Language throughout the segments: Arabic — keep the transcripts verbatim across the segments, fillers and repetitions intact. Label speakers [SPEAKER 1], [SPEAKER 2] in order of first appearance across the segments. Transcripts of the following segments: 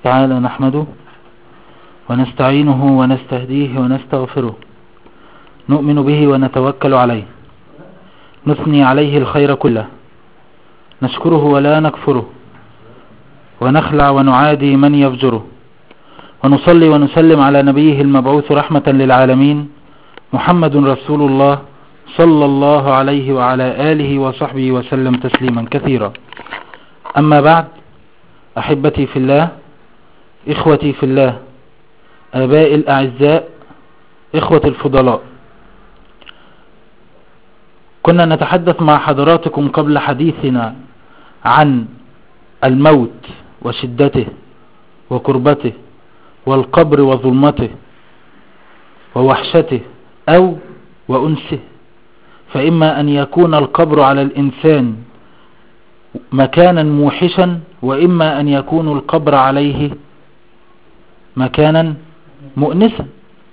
[SPEAKER 1] تعالى نحمده ونستعينه ونستهديه ونستغفره، نؤمن به ونتوكل عليه، نثني عليه الخير كله، نشكره ولا نكفره، ونخلع ونعادي من يفجره، ونصلي ونسلم على نبيه المبعوث رحمة للعالمين محمد رسول الله صلى الله عليه وعلى آله وصحبه وسلم تسليما كثيرا. أما بعد، أحبتي في الله، إخوتي في الله، آبائي الأعزاء، إخوة الفضلاء، كنا نتحدث مع حضراتكم قبل حديثنا عن الموت وشدته وكربته والقبر وظلمته ووحشته أو وأنسه، فإما أن يكون القبر على الإنسان مكانا موحشا، وإما أن يكون القبر عليه مكانا مؤنسا.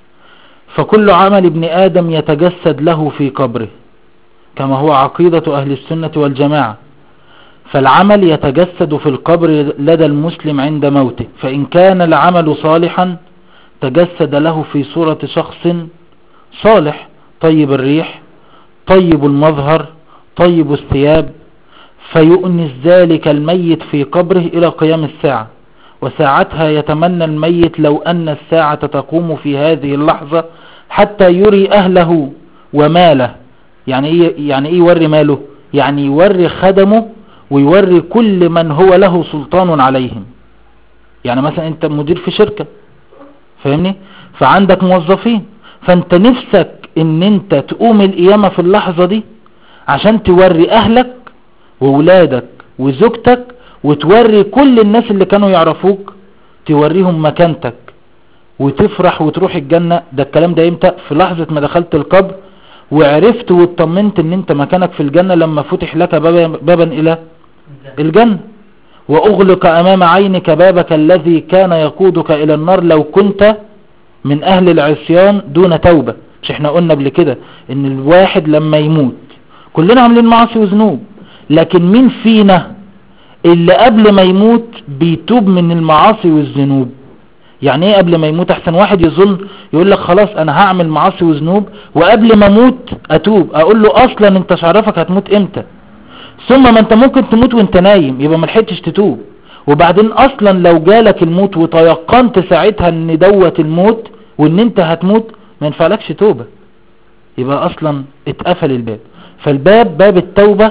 [SPEAKER 1] فكل عمل ابن آدم يتجسد له في قبره، كما هو عقيدة أهل السنة والجماعة. فالعمل يتجسد في القبر لدى المسلم عند موته، فإن كان العمل صالحا تجسد له في صورة شخص صالح طيب الريح طيب المظهر طيب الثياب، فيؤنس ذلك الميت في قبره إلى قيام الساعة. وساعتها يتمنى الميت لو أن الساعة تقوم في هذه اللحظة حتى يري أهله وماله. يعني إيه يعني إيه يوري ماله؟ يعني يوري خدمه ويوري كل من هو له سلطان عليهم. يعني مثلا أنت مدير في شركة، فاهمني؟ فعندك موظفين، فأنت نفسك إن أنت تقوم القيامة في اللحظة دي عشان توري أهلك وولادك وزوجتك، وتوري كل الناس اللي كانوا يعرفوك، توريهم مكانتك وتفرح وتروح الجنة. ده الكلام ده امتى؟ في لحظة ما دخلت القبر وعرفت واطمنت ان انت مكانك في الجنة، لما فتح لك بابا, بابا الى الجنة، واغلق امام عينك بابك الذي كان يقودك الى النار لو كنت من اهل العصيان دون توبة. مش احنا قلنا قبل كده ان الواحد لما يموت كلنا عاملين معاصي وذنوب، لكن مين فينا اللي قبل ما يموت بيتوب من المعاصي والذنوب؟ يعني ايه قبل ما يموت؟ احسن واحد يظن يقول لك خلاص انا هعمل معاصي وذنوب وقبل ما اموت اتوب. اقول له اصلا انت مش عارفك هتموت امتى، ثم ما انت ممكن تموت وانت نايم يبقى ما لحقتش تتوب، وبعدين اصلا لو جالك الموت وتيقنت ساعتها ان دوت الموت وان انت هتموت ما ينفعلكش توبة، يبقى اصلا اتقفل الباب. فالباب باب التوبة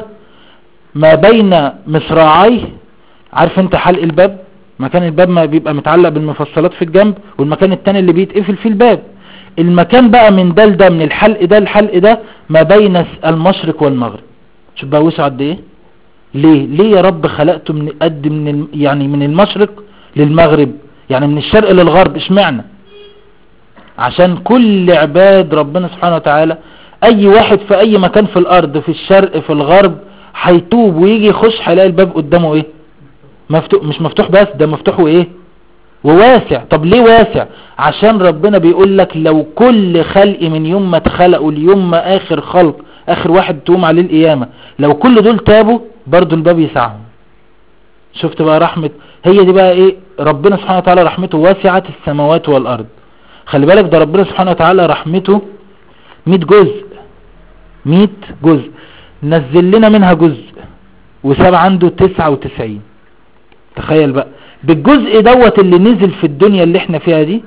[SPEAKER 1] ما بين مصراعيه. عارف انت حلق الباب؟ مكان الباب ما بيبقى متعلق بالمفصلات في الجنب، والمكان التاني اللي بيتقفل فيه الباب. المكان بقى من ده لده، من الحلق ده الحلق ده، ما بين المشرق والمغرب. شوف بقى وسع قد ايه. ليه ليه يا رب خلقته من قد من ال... يعني من المشرق للمغرب، يعني من الشرق للغرب؟ اشمعنى؟ عشان كل عباد ربنا سبحانه وتعالى، اي واحد في اي مكان في الارض، في الشرق في الغرب، هيتوب ويجي يخش هيلاقي الباب قدامه ايه؟ مفتوح. مش مفتوح بس، ده مفتوح وايه؟ وواسع. طب ليه واسع؟ عشان ربنا بيقول لك لو كل خلق من يوم ما اتخلقوا اليوم ما اخر خلق، اخر واحد تقوم عليه القيامة، لو كل دول تابوا برضو الباب يسعهم. شفت بقى رحمة؟ هي دي بقى ايه؟ ربنا سبحانه وتعالى رحمته واسعة السماوات والارض. خلي بالك ده ربنا سبحانه وتعالى رحمته مئة جزء، مئة جزء، نزل لنا منها جزء وساب عنده تسعة وتسعين. تخيل بقى بالجزء دوت اللي نزل في الدنيا اللي احنا فيها دي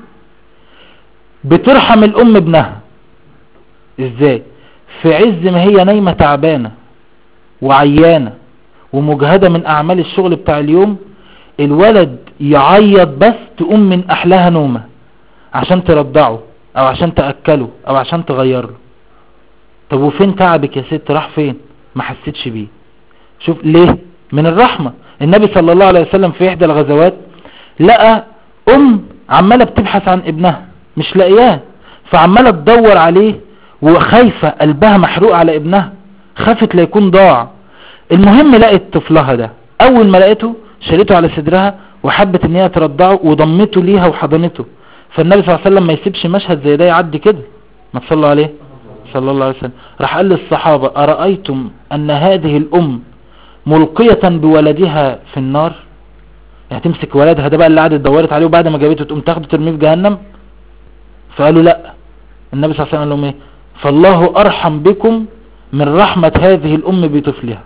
[SPEAKER 1] بترحم الام ابنها. ازاي؟ في عز ما هي نايمة تعبانة وعيانة ومجهدة من اعمال الشغل بتاع اليوم، الولد يعيط بس تقوم من احلاها نومة عشان ترضعه او عشان تأكله او عشان تغير له. طب وفين تعبك يا ست؟ راح فين؟ ما حسيتش بيه. شوف ليه؟ من الرحمة. النبي صلى الله عليه وسلم في احدى الغزوات لقى ام عمالة بتبحث عن ابنها مش لاقياه، فعمالة تدور عليه وخايفة، قلبها محروق على ابنها، خافت لا يكون ضاع. المهم لقت طفلها ده، اول ما لقيته شالته على صدرها وحبت ان هي ترضعه وضمته ليها وحضنته. فالنبي صلى الله عليه وسلم ما يسيبش مشهد زي ده يعدي كده، ما تصلوا عليه صلى الله عليه وسلم. راح قال للصحابة أرأيتم أن هذه الأم ملقية بولدها في النار؟ يعني تمسك ولدها ده بقى اللي قعدت دورت عليه وبعد ما جابته تقوم تاخده ترميه في جهنم؟ فقالوا لا. النبي صلى الله عليه وسلم قال لهم ايه؟ فالله ارحم بكم من رحمة هذه الام بطفلها.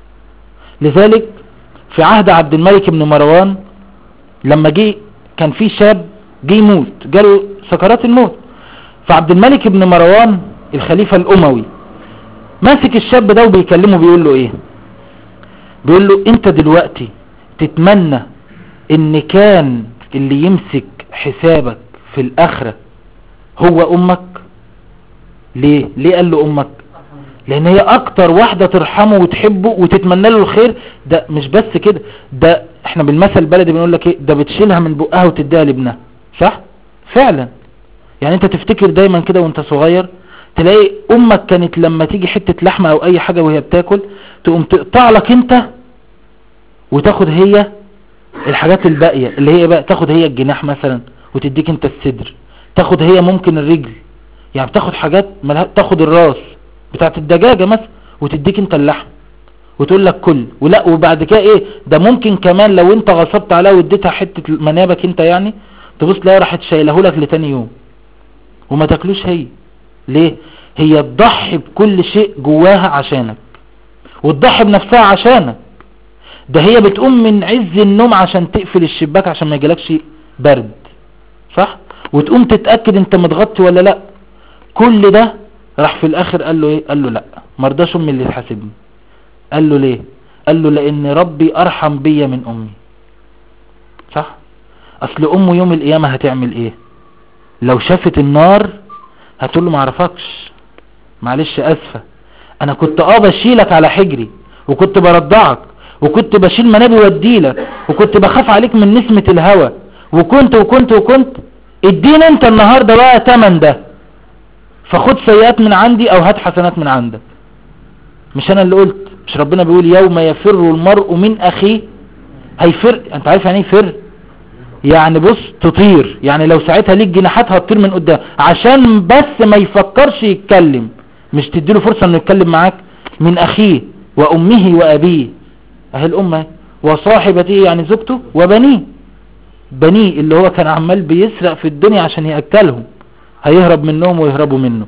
[SPEAKER 1] لذلك في عهد عبد الملك بن مروان لما جه كان في شاب جه يموت، جاله سكرات الموت، فعبد الملك بن مروان الخليفة الاموي ماسك الشاب ده وبيكلمه بيقول له ايه؟ بيقول له انت دلوقتي تتمنى ان كان اللي يمسك حسابك في الاخرة هو امك. ليه ليه قال له امك؟ لان هي اكتر واحدة ترحمه وتحبه وتتمنى له الخير. ده مش بس كده، ده احنا بالمثل البلدي بنقول لك ايه، ده بتشيلها من بقها وتديها لابنها. صح فعلا. يعني انت تفتكر دايما كده وانت صغير تلاقي امك كانت لما تيجي حتة لحمة او اي حاجة وهي بتاكل تقوم تقطع لك انت وتاخد هي الحاجات الباقية اللي هي بقى، تاخد هي الجناح مثلا وتديك انت الصدر، تاخد هي ممكن الرجل، يعني بتاخد حاجات ملها، تاخد الراس بتاعت الدجاجة مثلا وتديك انت اللحم وتقول لك كل ولا. وبعد كده ايه ده ممكن كمان لو انت غصبت عليها واديتها حتة منابك انت يعني تبص لها راحت شايله لك لتاني يوم وما تاكلوش هي. ليه؟ هي تضحي بكل شيء جواها عشانك وتضحي بنفسها عشانك. ده هي بتقوم من عز النوم عشان تقفل الشباك عشان ما يجيلكش برد، صح؟ وتقوم تتأكد انت متغطي ولا لا. كل ده راح في الاخر قال له ايه؟ قال له لا مرضاش امي اللي تحاسبني. قال له ليه؟ قال له لان ربي ارحم بيا من امي. صح؟ اصل امه يوم القيامة هتعمل ايه؟ لو شافت النار هتقول له معرفكش، معلش اسفة، انا كنت اه بشيلك على حجري وكنت برضعك وكنت بشيل منابي واديلك وكنت بخاف عليك من نسمة الهوى وكنت وكنت وكنت اديني انت النهاردة بقى تمن ده، فخد سيئات من عندي او هات حسنات من عندك. مش انا اللي قلت؟ مش ربنا بيقول يوم يفر المرء من اخيه؟ هيفر، انت عارف يعني ايه يفر؟ يعني بص تطير، يعني لو ساعتها ليك جناحات هتطير من قدام عشان بس ما يفكرش يتكلم، مش تديله فرصة انه يتكلم معاك. من اخيه وامه وابيه، اهي الامه وصاحبته يعني زوجته وبنيه، بنيه اللي هو كان عمال بيسرق في الدنيا عشان يأكلهم، هيهرب منهم ويهربوا منه.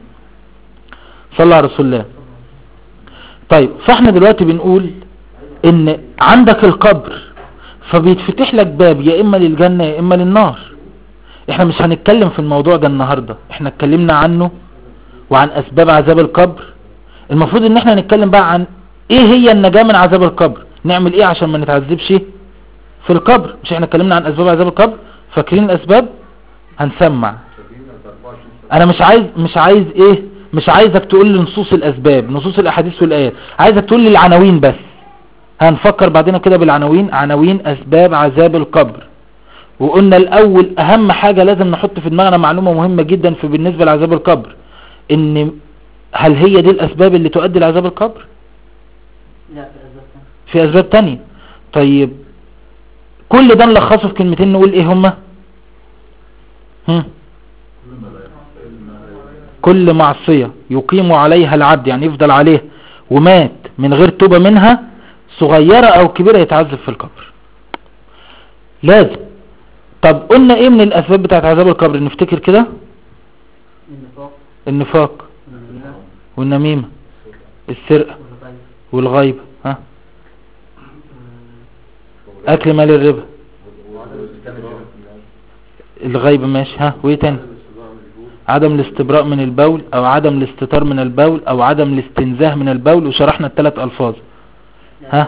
[SPEAKER 1] صلى على رسول الله. طيب فاحنا دلوقتي بنقول ان عندك القبر فبيتفتح لك باب يا اما للجنة يا اما للنار. احنا مش هنتكلم في الموضوع ده النهاردة، احنا اتكلمنا عنه وعن اسباب عذاب القبر. المفروض ان احنا نتكلم بقى عن ايه هي النجاة من عذاب القبر، نعمل ايه عشان ما نتعذبش في القبر. مش احنا اتكلمنا عن اسباب عذاب القبر؟ فاكرين الاسباب؟ هنسمع. انا مش عايز مش عايز ايه مش عايزك تقول لي نصوص الاسباب، نصوص الاحاديث والايات، عايزك تقول لي العناوين بس. هنفكر بعدين كده بالعناوين، عناوين اسباب عذاب القبر. وقلنا الاول اهم حاجة لازم نحط في دماغنا معلومة مهمة جدا في بالنسبة لعذاب القبر، ان هل هي دي الاسباب اللي تؤدي لعذاب القبر؟
[SPEAKER 2] لا، في اسباب تانية.
[SPEAKER 1] في اسباب تانية. طيب كل ده نلخصه في كلمتين نقول ايه هما؟ هم؟ كل معصية يقيم عليها العبد، يعني يفضل عليها ومات من غير توبة منها صغيرة او كبيرة يتعذب في القبر لازم. طب قلنا ايه من الاسباب بتاعت عذاب القبر؟ نفتكر كده.
[SPEAKER 2] النفاق
[SPEAKER 1] النفاق
[SPEAKER 2] والنميمة
[SPEAKER 1] والنميمة، السرقة
[SPEAKER 2] والغيبة
[SPEAKER 1] والغيبة، ها، اكل مال الربا، الغيبة ماشي، ها، وايه تاني؟ عدم الاستبراء من البول او عدم الاستتار من البول او عدم الاستنزاه من البول، وشرحنا الثلاث الفاظ. ها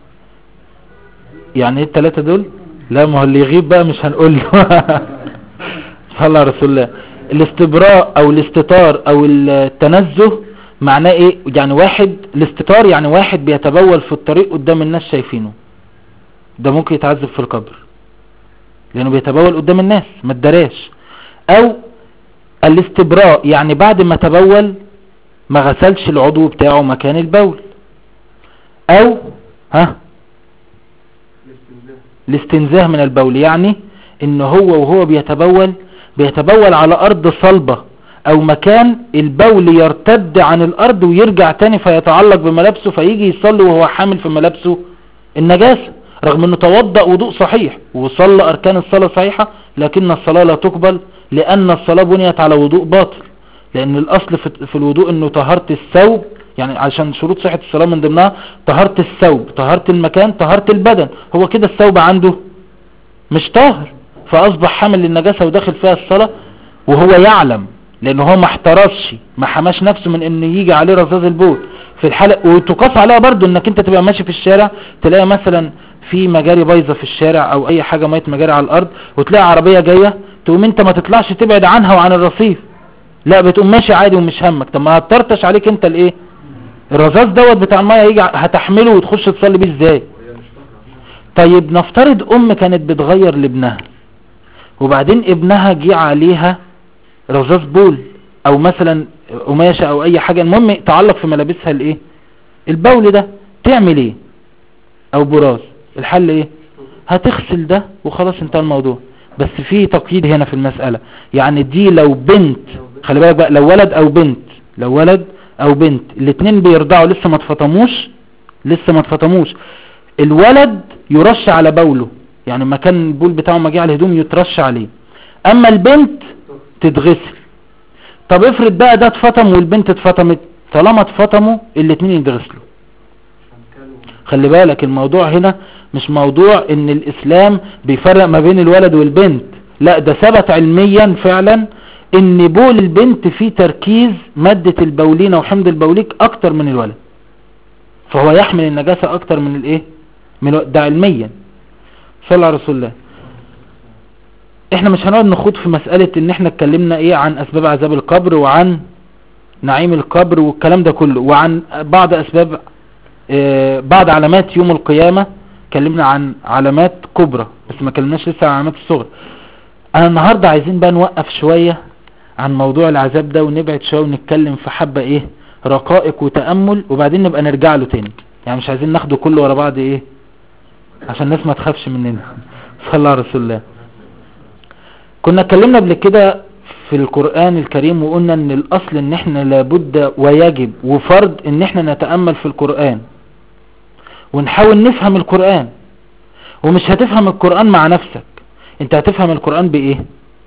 [SPEAKER 1] يعني ايه الثلاثة دول؟ لا ما هو اللي يغيب بقى مش هنقول له. صلى على رسول الله. الاستبراء او الاستتار او التنزه معناه ايه؟ يعني واحد، الاستتار يعني واحد بيتبول في الطريق قدام الناس شايفينه، ده ممكن يتعذب في القبر لانه بيتبول قدام الناس ما اتدراش. او الاستبراء يعني بعد ما تبول ما غسلش العضو بتاعه مكان البول. او ها الاستنزاه من البول، يعني ان هو وهو بيتبول بيتبول على ارض صلبة او مكان البول يرتد عن الارض ويرجع تاني فيتعلق بملابسه، فيجي يصلي وهو حامل في ملابسه النجاسة، رغم انه توضأ وضوء صحيح وصلى اركان الصلاة صحيحة، لكن الصلاة لا تقبل لان الصلاة بنيت على وضوء باطل. لان الاصل في الوضوء انه طهارة الثوب، يعني عشان شروط صحة الصلاة من ضمنها طهارة الثوب، طهارة المكان، طهارة البدن. هو كده الثوب عنده مش طاهر، فاصبح حامل للنجاسة وداخل فيها الصلاة وهو يعلم، لانه هو ما احترسش، ما حماش نفسه من انه يجي عليه رذاذ البول في الحالة. وتقاس عليها برضو انك انت تبقى ماشي في الشارع تلاقي مثلا في مجاري بايظة في الشارع او اي حاجة ميت مجاري على الارض، وتلاقي عربية جاية، تقوم انت ما تطلعش تبعد عنها وعن الرصيف، لا بتقوم ماشي عادي ومش همك. طب ما هتطرطش عليك انت الايه الرذاذ دوت بتاع المية، يجي هتحمله وتخش تصلي بيه ازاي؟ طيب نفترض ام كانت بتغير لابنها وبعدين ابنها جه عليها رذاذ بول او مثلا قماشة او اي حاجة، المهم تعلق في ملابسها الايه البول ده، تعمل ايه؟ او براز، الحل ايه؟ هتغسل ده وخلاص انتهى الموضوع. بس في تقييد هنا في المسألة، يعني دي لو بنت، خلي بالك بقى، لو ولد او بنت، لو ولد او بنت الاتنين بيرضعوا لسه ما اتفطموش، لسه ما اتفطموش، الولد يرش على بوله، يعني مكان البول بتاعه ما جه على الهدوم يترش عليه، اما البنت تتغسل. طب افرض بقى ده اتفطم والبنت اتفطمت، طالما اتفطموا الاتنين يتغسلوا. خلي بالك الموضوع هنا مش موضوع ان الاسلام بيفرق ما بين الولد والبنت، لا ده ثبت علميا فعلا ان بول البنت فيه تركيز مادة البولين او حمض البوليك اكتر من الولد، فهو يحمل النجاسة اكتر من الايه من الولد. ده علميا. صلى على رسول الله. احنا مش هنقعد نخوض في مسألة ان احنا اتكلمنا ايه عن اسباب عذاب القبر وعن نعيم القبر والكلام ده كله، وعن بعض اسباب اه بعض علامات يوم القيامة، اتكلمنا عن علامات كبرى بس ما اتكلمناش لسه عن علامات الصغرى. انا النهاردة عايزين بقى نوقف شوية عن موضوع العذاب ده ونبعد شوية ونتكلم في حبة ايه رقائق وتأمل، وبعدين نبقى نرجع له تاني. يعني مش عايزين ناخده كله ورا بعض ايه عشان الناس ما تخافش مننا. صلى الله على رسول الله. كنا اتكلمنا قبل كده في القرآن الكريم وقلنا ان الاصل ان احنا لابد ويجب وفرض ان احنا نتأمل في القرآن ونحاول نفهم القرآن. ومش هتفهم القرآن مع نفسك، انت هتفهم القرآن بايه؟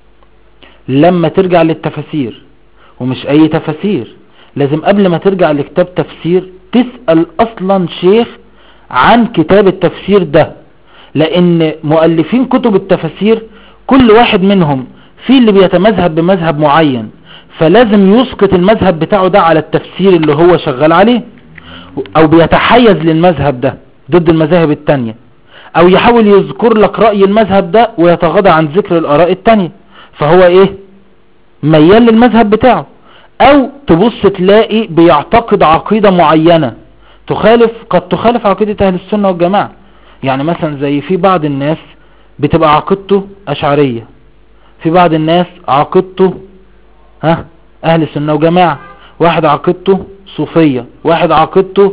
[SPEAKER 1] لما ترجع للتفاسير، ومش اي تفاسير، لازم قبل ما ترجع لكتاب تفسير تسأل اصلا شيخ عن كتاب التفسير ده، لان مؤلفين كتب التفاسير كل واحد منهم في اللي بيتمذهب بمذهب معين، فلازم يسقط المذهب بتاعه ده على التفسير اللي هو شغال عليه، او بيتحيز للمذهب ده ضد المذاهب التانية، او يحاول يذكر لك رأي المذهب ده ويتغاضى عن ذكر الاراء التانية، فهو ايه ميال للمذهب بتاعه. او تبص تلاقي بيعتقد عقيدة معينة تخالف قد تخالف عقيدة اهل السنة والجماعة. يعني مثلا زي في بعض الناس بتبقى عقيدته اشعرية، في بعض الناس عقيدته ها اهل السنة وجماعة، واحد عقيدته صوفية، واحد عقيدته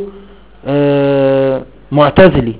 [SPEAKER 1] آه معتزلي،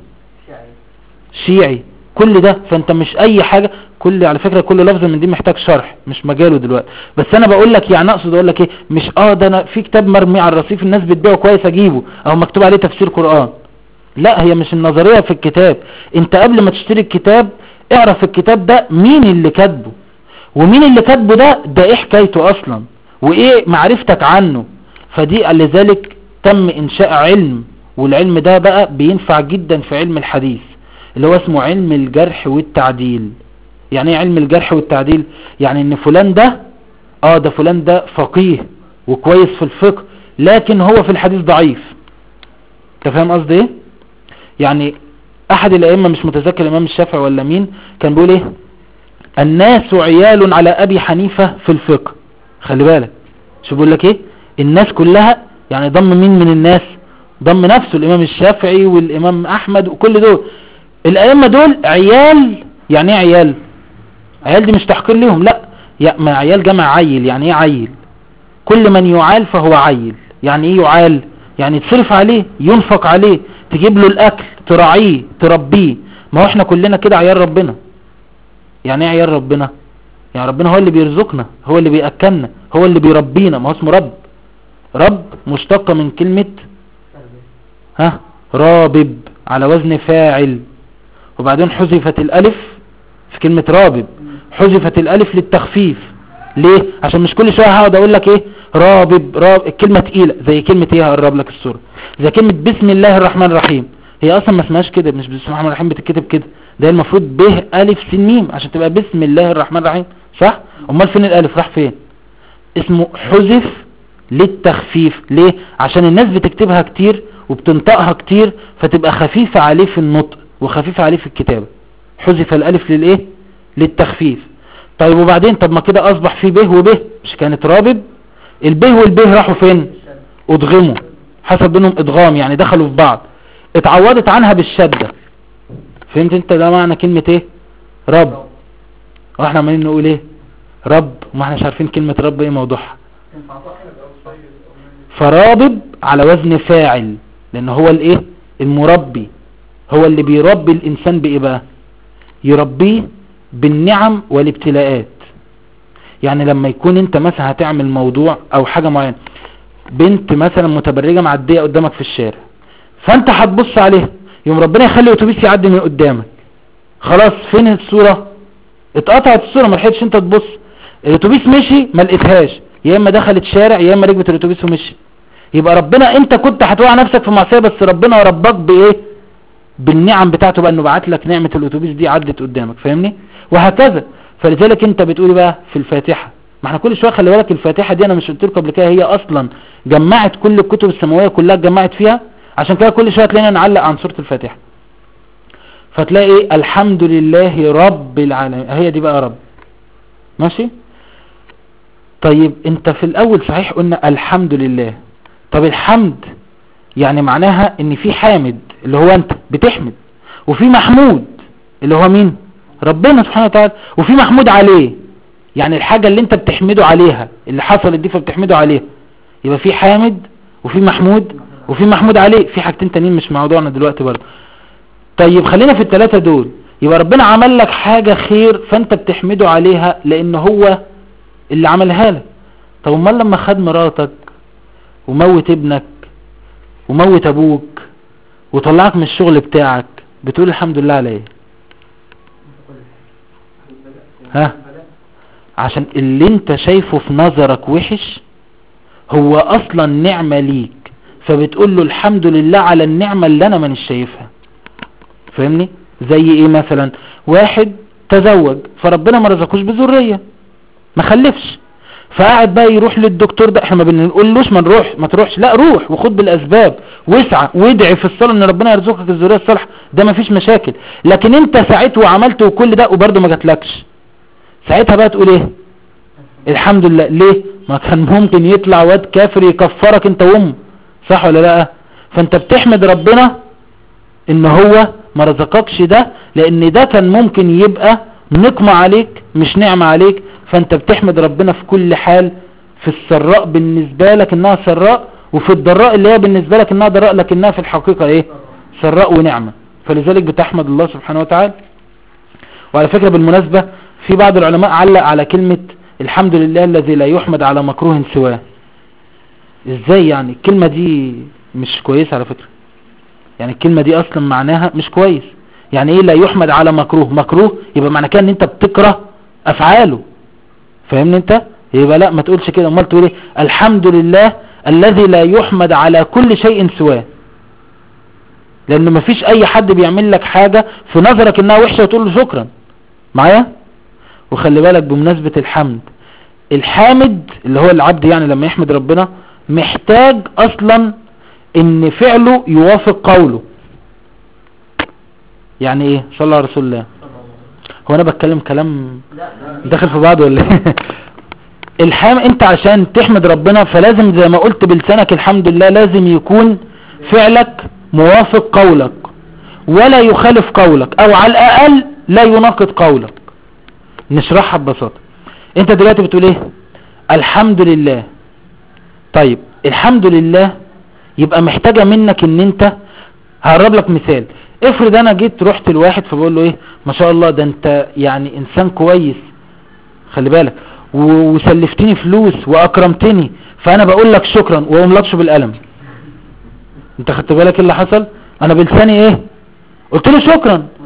[SPEAKER 1] شيعي، كل ده. فانت مش اي حاجة، كل على فكرة كل لفظ من دي محتاج شرح مش مجاله دلوقتي، بس انا بقول لك يعني اقصد اقول لك ايه، مش اه ده انا في كتاب مرمي على الرصيف الناس بتبيعه كويس اجيبه او مكتوب عليه تفسير قرآن. لا، هي مش النظرية في الكتاب. انت قبل ما تشتري الكتاب اعرف الكتاب ده مين اللي كاتبه، ومين اللي كاتبه ده ده ايه حكايته اصلا، وايه معرفتك عنه. فدي لذلك تم انشاء علم، والعلم ده بقى بينفع جدا في علم الحديث اللي هو اسمه علم الجرح والتعديل. يعني ايه علم الجرح والتعديل؟ يعني ان فلان ده اه ده فلان ده فقيه وكويس في الفقه، لكن هو في الحديث ضعيف. انت فاهم قصدي ايه؟ يعني احد الائمه مش متذكر الامام الشافعي ولا مين كان بيقول ايه، الناس عيال على ابي حنيفة في الفقه. خلي بالك شو بيقول لك ايه، الناس كلها، يعني ضم مين من الناس؟ ضم نفسه الامام الشافعي والامام احمد وكل دول الائمه دول عيال. يعني ايه عيال؟ عيال دي مش تحقير ليهم، لا، يا ما عيال جمع عيل. يعني ايه عيل؟ كل من يعال فهو عيل. يعني ايه يعال؟ يعني تصرف عليه، ينفق عليه، تجيب له الاكل، تراعيه، تربيه. ما هو احنا كلنا كده عيال ربنا. يعني ايه عيال ربنا؟ يعني ربنا هو اللي بيرزقنا، هو اللي بيأكلنا، هو اللي بيربينا. ما هو اسمه رب. رب مشتقة من كلمة ها رابب على وزن فاعل. وبعدين حذفت الالف في كلمة رابب، حذفت الالف للتخفيف. ليه؟ عشان مش كل شوية هقعد اقول لك ايه رابب راب، الكلمة تقيلة. زي كلمة ايه هقرب لك الصورة، زي كلمة بسم الله الرحمن الرحيم، هي اصلا ما اسمهاش كده، مش بسم الله الرحمن الرحيم بتتكتب كده، ده المفروض به الف سين ميم عشان تبقى بسم الله الرحمن الرحيم، صح؟ امال فين الالف، راح فين؟ اسمه حذف للتخفيف. ليه؟ عشان الناس بتكتبها كتير وبتنطقها كتير فتبقى خفيفة عليه في النطق وخفيفة عليه في الكتابة. حذف الالف للايه؟ للتخفيف. طيب وبعدين طب ما كده اصبح في به وبه، مش كانت رابب؟ البه والبه راحوا فين؟ ادغموا، حصل بينهم ادغام يعني دخلوا في بعض، اتعوضت عنها بالشدة. فهمت انت ده معنى كلمة ايه رب؟ واحنا عمالين نقول ايه رب وما احناش عارفين كلمة رب ايه موضوعها. فرابب على وزن فاعل، لان هو الايه المربي، هو اللي بيربي الانسان بايه بقى؟ يربيه بالنعم والابتلاءات. يعني لما يكون انت مثلا هتعمل موضوع او حاجة معينة، بنت مثلا متبرجة معدية قدامك في الشارع، فانت هتبص عليها، يوم ربنا يخلي اتوبيس يعدي من قدامك، خلاص فين الصورة؟ اتقطعت الصورة، ما لحقتش انت تبص، الاتوبيس مشي ما لقيتهاش، يا اما دخلت شارع يا اما ركبت الاتوبيس ومشي. يبقى ربنا انت كنت هتوقع نفسك في معصية، بس ربنا ربك بايه؟ بالنعم بتاعته بقى، انه بعت لك نعمة الاتوبيس دي عدت قدامك. فاهمني؟ وهكذا. فلذلك انت بتقولي بقى في الفاتحة، ما احنا كل شوية خلي بالك الفاتحة دي انا مش قلت لكم قبل كده هي اصلا جمعت كل الكتب السماوية كلها اتجمعت فيها، عشان كده كل شوية تلاقينا نعلق عن سورة الفاتحة، فتلاقي الحمد لله رب العالمين، هي دي بقى رب. ماشي؟ طيب انت في الاول صحيح قلنا الحمد لله، طب الحمد يعني معناها ان في حامد اللي هو انت بتحمد، وفي محمود اللي هو مين؟ ربنا سبحانه وتعالى، وفي محمود عليه، يعني الحاجة اللي انت بتحمده عليها اللي حصلت دي فبتحمده عليها. يبقى في حامد وفي محمود وفي محمود عليه، في حاجتين تانيين مش موضوعنا دلوقتي برضه. طيب خلينا في الثلاثة دول. يبقى ربنا عمل لك حاجة خير فانت بتحمده عليها لان هو اللي عملها لك. طب امال لما خد مراتك وموت ابنك وموت ابوك وطلعك من الشغل بتاعك بتقول الحمد لله على ايه؟ ها؟ عشان اللي انت شايفه في نظرك وحش هو اصلا نعمة ليك، فبتقول له الحمد لله على النعمة اللي انا مانيش شايفها. فاهمني؟ زي ايه مثلا؟ واحد تزوج فربنا ما رزقوش بذرية، ما خلفش، فقاعد بقى يروح للدكتور، ده احنا ما بنقولوش ما نروح ما تروحش، لا روح وخد بالاسباب واسعى وادعي في الصلاة ان ربنا يرزقك الذرية الصالحة، ده ما فيش مشاكل. لكن انت ساعته وعملت وكل ده وبرضه ما جاتلكش، ساعتها بقى تقول ايه؟ الحمد لله. ليه؟ ما كان ممكن يطلع واد كافر يكفرك انت وامه، صح ولا لا؟ فانت بتحمد ربنا ان هو ما رزقكش ده، لان ده كان ممكن يبقى نقمة عليك مش نعمة عليك، فانت بتحمد ربنا في كل حال، في السراء بالنسبة لك انها سراء، وفي الضراء اللي هي بالنسبة لك انها ضراء لكنها في الحقيقة ايه؟ سراء ونعمة. فلذلك بتحمد الله سبحانه وتعالى. وعلى فكرة بالمناسبة في بعض العلماء علق على كلمة الحمد لله الذي لا يحمد على مكروه سواه. ازاي يعني؟ الكلمة دي مش كويسة على فكرة، يعني الكلمة دي اصلا معناها مش كويس. يعني ايه لا يحمد على مكروه؟ مكروه يبقى معنى كده ان انت بتكره افعاله. فاهمني انت؟ يبقى لا ما تقولش كده، امال تقول ايه؟ الحمد لله الذي لا يحمد على كل شيء سواه، لان ما فيش اي حد بيعمل لك حاجة في نظرك انها وحشة وتقول له شكرا. معايا؟ وخلي بالك بمناسبة الحمد، الحامد اللي هو العبد يعني لما يحمد ربنا محتاج اصلا ان فعله يوافق قوله. يعني ايه؟ صلى الله على رسول الله. هو انا بتكلم كلام داخل في بعض ولا ايه؟ الحام انت عشان تحمد ربنا فلازم زي ما قلت بلسانك الحمد لله لازم يكون فعلك موافق قولك ولا يخالف قولك، او على الاقل لا يناقض قولك. نشرحها ببساطة. انت دلوقتي بتقول ايه؟ الحمد لله. طيب الحمد لله يبقى محتاجة منك ان انت، هقرب لك مثال، افرض انا جيت رحت الواحد فبقول له ايه ما شاء الله ده انت يعني انسان كويس، خلي بالك، وسلفتني فلوس واكرمتني، فانا بقول لك شكرا واقوم لطشه بالقلم. انت خدت بالك اللي حصل؟ انا بلساني ايه؟ قلت له شكرا.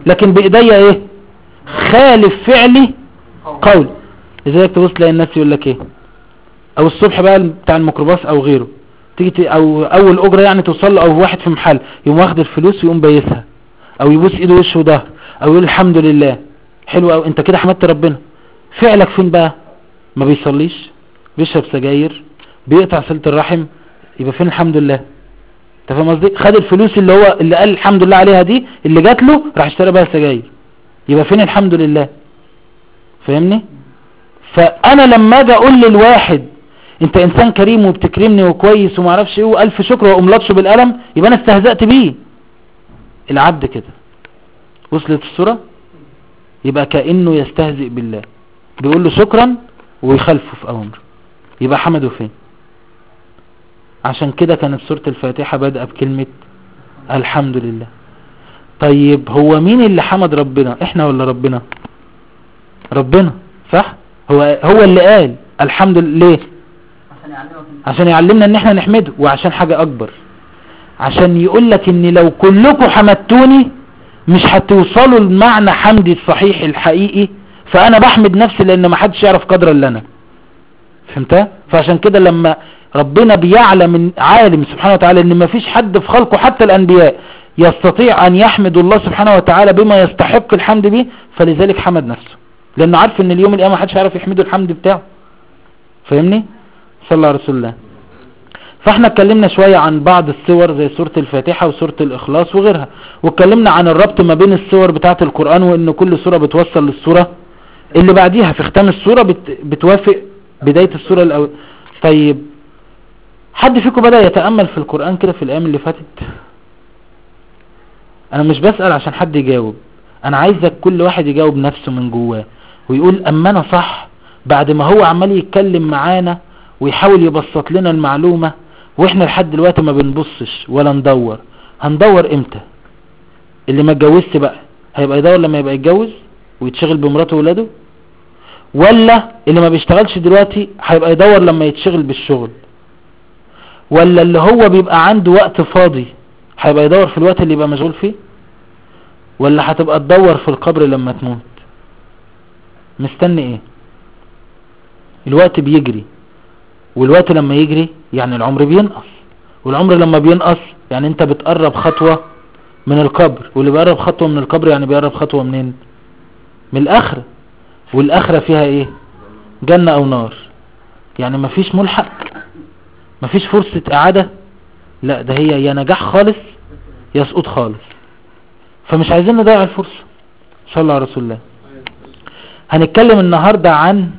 [SPEAKER 1] لكن بايديا ايه خالف فعلي قول. لذلك تبص تلاقي الناس يقول لك ايه، او الصبح بقى بتاع الميكروباص او غيره تيجي ت- او اول اجره يعني توصل له، او واحد في محل يقوم واخد الفلوس ويقوم بايسها، او يبوس ايده وشه وظهر، او يقول الحمد لله. حلو قوي، انت كده حمدت ربنا. فعلك فين بقى؟ ما بيصليش، بيشرب سجاير، بيقطع صلة الرحم، يبقى فين الحمد لله؟ انت فاهم قصدي؟ خد الفلوس اللي هو اللي قال الحمد لله عليها دي اللي جات له، راح اشترى بها سجاير، يبقى فين الحمد لله؟ فاهمني؟ فانا لما اجي اقول للواحد انت انسان كريم وبتكرمني وكويس وما اعرفش ايه والف شكر واقوم لطشه بالقلم، يبقى انا استهزأت بيه. العبد كده، وصلت الصورة؟ يبقى كأنه يستهزئ بالله، بيقول له شكرا ويخالفه في امره، يبقى حمده فين؟ عشان كده كانت سورة الفاتحة بادئة بكلمة الحمد لله. طيب هو مين اللي حمد ربنا، احنا ولا ربنا؟ ربنا، صح؟ هو هو اللي قال الحمد لله. ليه؟
[SPEAKER 2] عشان يعلمك
[SPEAKER 1] عشان يعلمنا ان احنا نحمده، وعشان حاجة اكبر، عشان يقول لك ان لو كلكم حمدتوني مش هتوصلوا المعنى حمدي الصحيح الحقيقي، فانا بحمد نفسي لان ما حدش يعرف قدر اللي انا. فهمتها؟ فعشان كده لما ربنا بيعلم من عالم سبحانه وتعالى ان ما فيش حد في خلقه حتى الانبياء يستطيع ان يحمد الله سبحانه وتعالى بما يستحق الحمد به، فلذلك حمد نفسه، لانه عارف ان اليوم القيامة ما حدش يعرف يحمده الحمد بتاعه. فاهمني؟ صلى الله عليه وسلم. فاحنا اتكلمنا شوية عن بعض السور زي سورة الفاتحة وسورة الاخلاص وغيرها، واتكلمنا عن الربط ما بين السور بتاعة القرآن، وان كل سورة بتوصل للسورة اللي بعديها، في ختام السورة بت... بتوافق بداية السورة الاول. طيب حد فيكم بدأ يتأمل في القرآن كده في الايام اللي فاتت؟ انا مش بسأل عشان حد يجاوب، انا عايزك كل واحد يجاوب نفسه من جواه ويقول اما انا صح، بعد ما هو عمال يتكلم معانا ويحاول يبسط لنا المعلومة واحنا لحد دلوقتي ما بنبصش ولا ندور. هندور امتى؟ اللي ما اتجوزش بقى هيبقى يدور لما يبقى يتجوز ويتشغل بمراته وولاده، ولا اللي ما بيشتغلش دلوقتي هيبقى يدور لما يتشغل بالشغل، ولا اللي هو بيبقى عنده وقت فاضي هيبقى يدور في الوقت اللي يبقى مشغول فيه، ولا هتبقى تدور في القبر لما تموت؟ مستني ايه؟ الوقت بيجري، والوقت لما يجري يعني العمر بينقص، والعمر لما بينقص يعني انت بتقرب خطوة من القبر، واللي بيقرب خطوة من القبر يعني بيقرب خطوة منين؟ من الاخرة. والاخرة فيها ايه؟ جنة او نار. يعني مفيش ملحق، مفيش فرصة اعادة، لا ده هي يا نجاح خالص يا سقوط خالص. فمش عايزين نضيع الفرصة. صلى الله على رسول الله. هنتكلم النهاردة عن،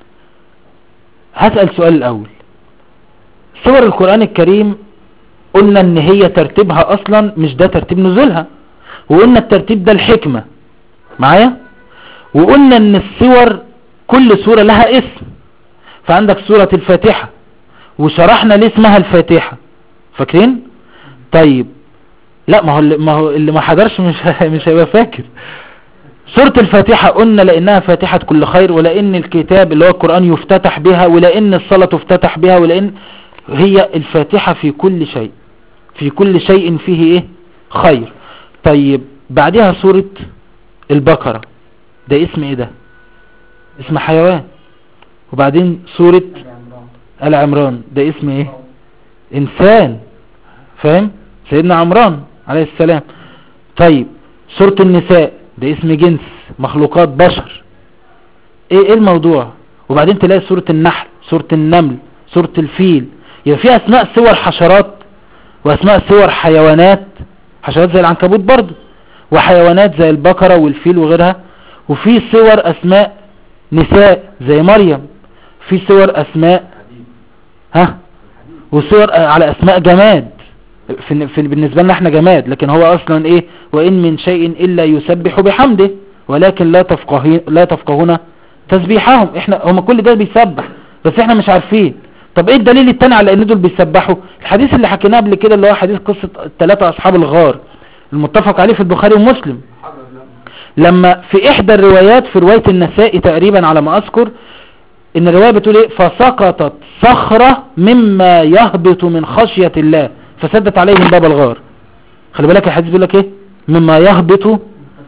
[SPEAKER 1] هسأل سؤال الاول، سور القرآن الكريم قلنا ان هي ترتيبها اصلا مش ده ترتيب نزولها، وقلنا الترتيب ده الحكمة معايا، وقلنا ان السور كل سورة لها اسم. فعندك سورة الفاتحة وشرحنا ليه اسمها الفاتحة، فاكرين؟ طيب لا ما هو اللي ما, هو اللي ما حضرش مش مش هيبقى فاكر. سورة الفاتحة قلنا لانها فاتحة كل خير، ولان الكتاب اللي هو القرآن يفتتح بها، ولان الصلاة تفتتح بها، ولان هي الفاتحة في كل شيء، في كل شيء فيه ايه؟ خير. طيب بعدها سورة البقرة، ده اسم ايه ده؟ اسم حيوان. وبعدين سورة آل عمران، ده اسم ايه؟ انسان. فاهم؟ سيدنا عمران عليه السلام. طيب سورة النساء، ده اسم جنس مخلوقات بشر. ايه ايه الموضوع؟ وبعدين تلاقي سورة النحل، سورة النمل، سورة الفيل. يبقى في اسماء سور حشرات، واسماء سور حيوانات، حشرات زي العنكبوت برضه، وحيوانات زي البقرة والفيل وغيرها. وفي سور اسماء نساء زي مريم، في سور اسماء ها وسور على اسماء جماد، في, في بالنسبة لنا احنا جماد، لكن هو اصلا ايه؟ وان من شيء الا يسبح بحمده ولكن لا تفقهون لا تفقهون تسبيحهم. احنا هم كل ده بيسبح بس احنا مش عارفين. طب ايه الدليل التاني على ان دول بيسبحوا؟ الحديث اللي حكيناه قبل كده اللي هو حديث قصة الثلاثة اصحاب الغار المتفق عليه في البخاري ومسلم، لما في احدى الروايات في رواية النسائي تقريبا على ما اذكر، ان الرواية بتقول ايه؟ فسقطت صخرة مما يهبط من خشية الله فسدت عليهم باب الغار. خلي بالك الحديث بيقول لك ايه؟ مما يهبط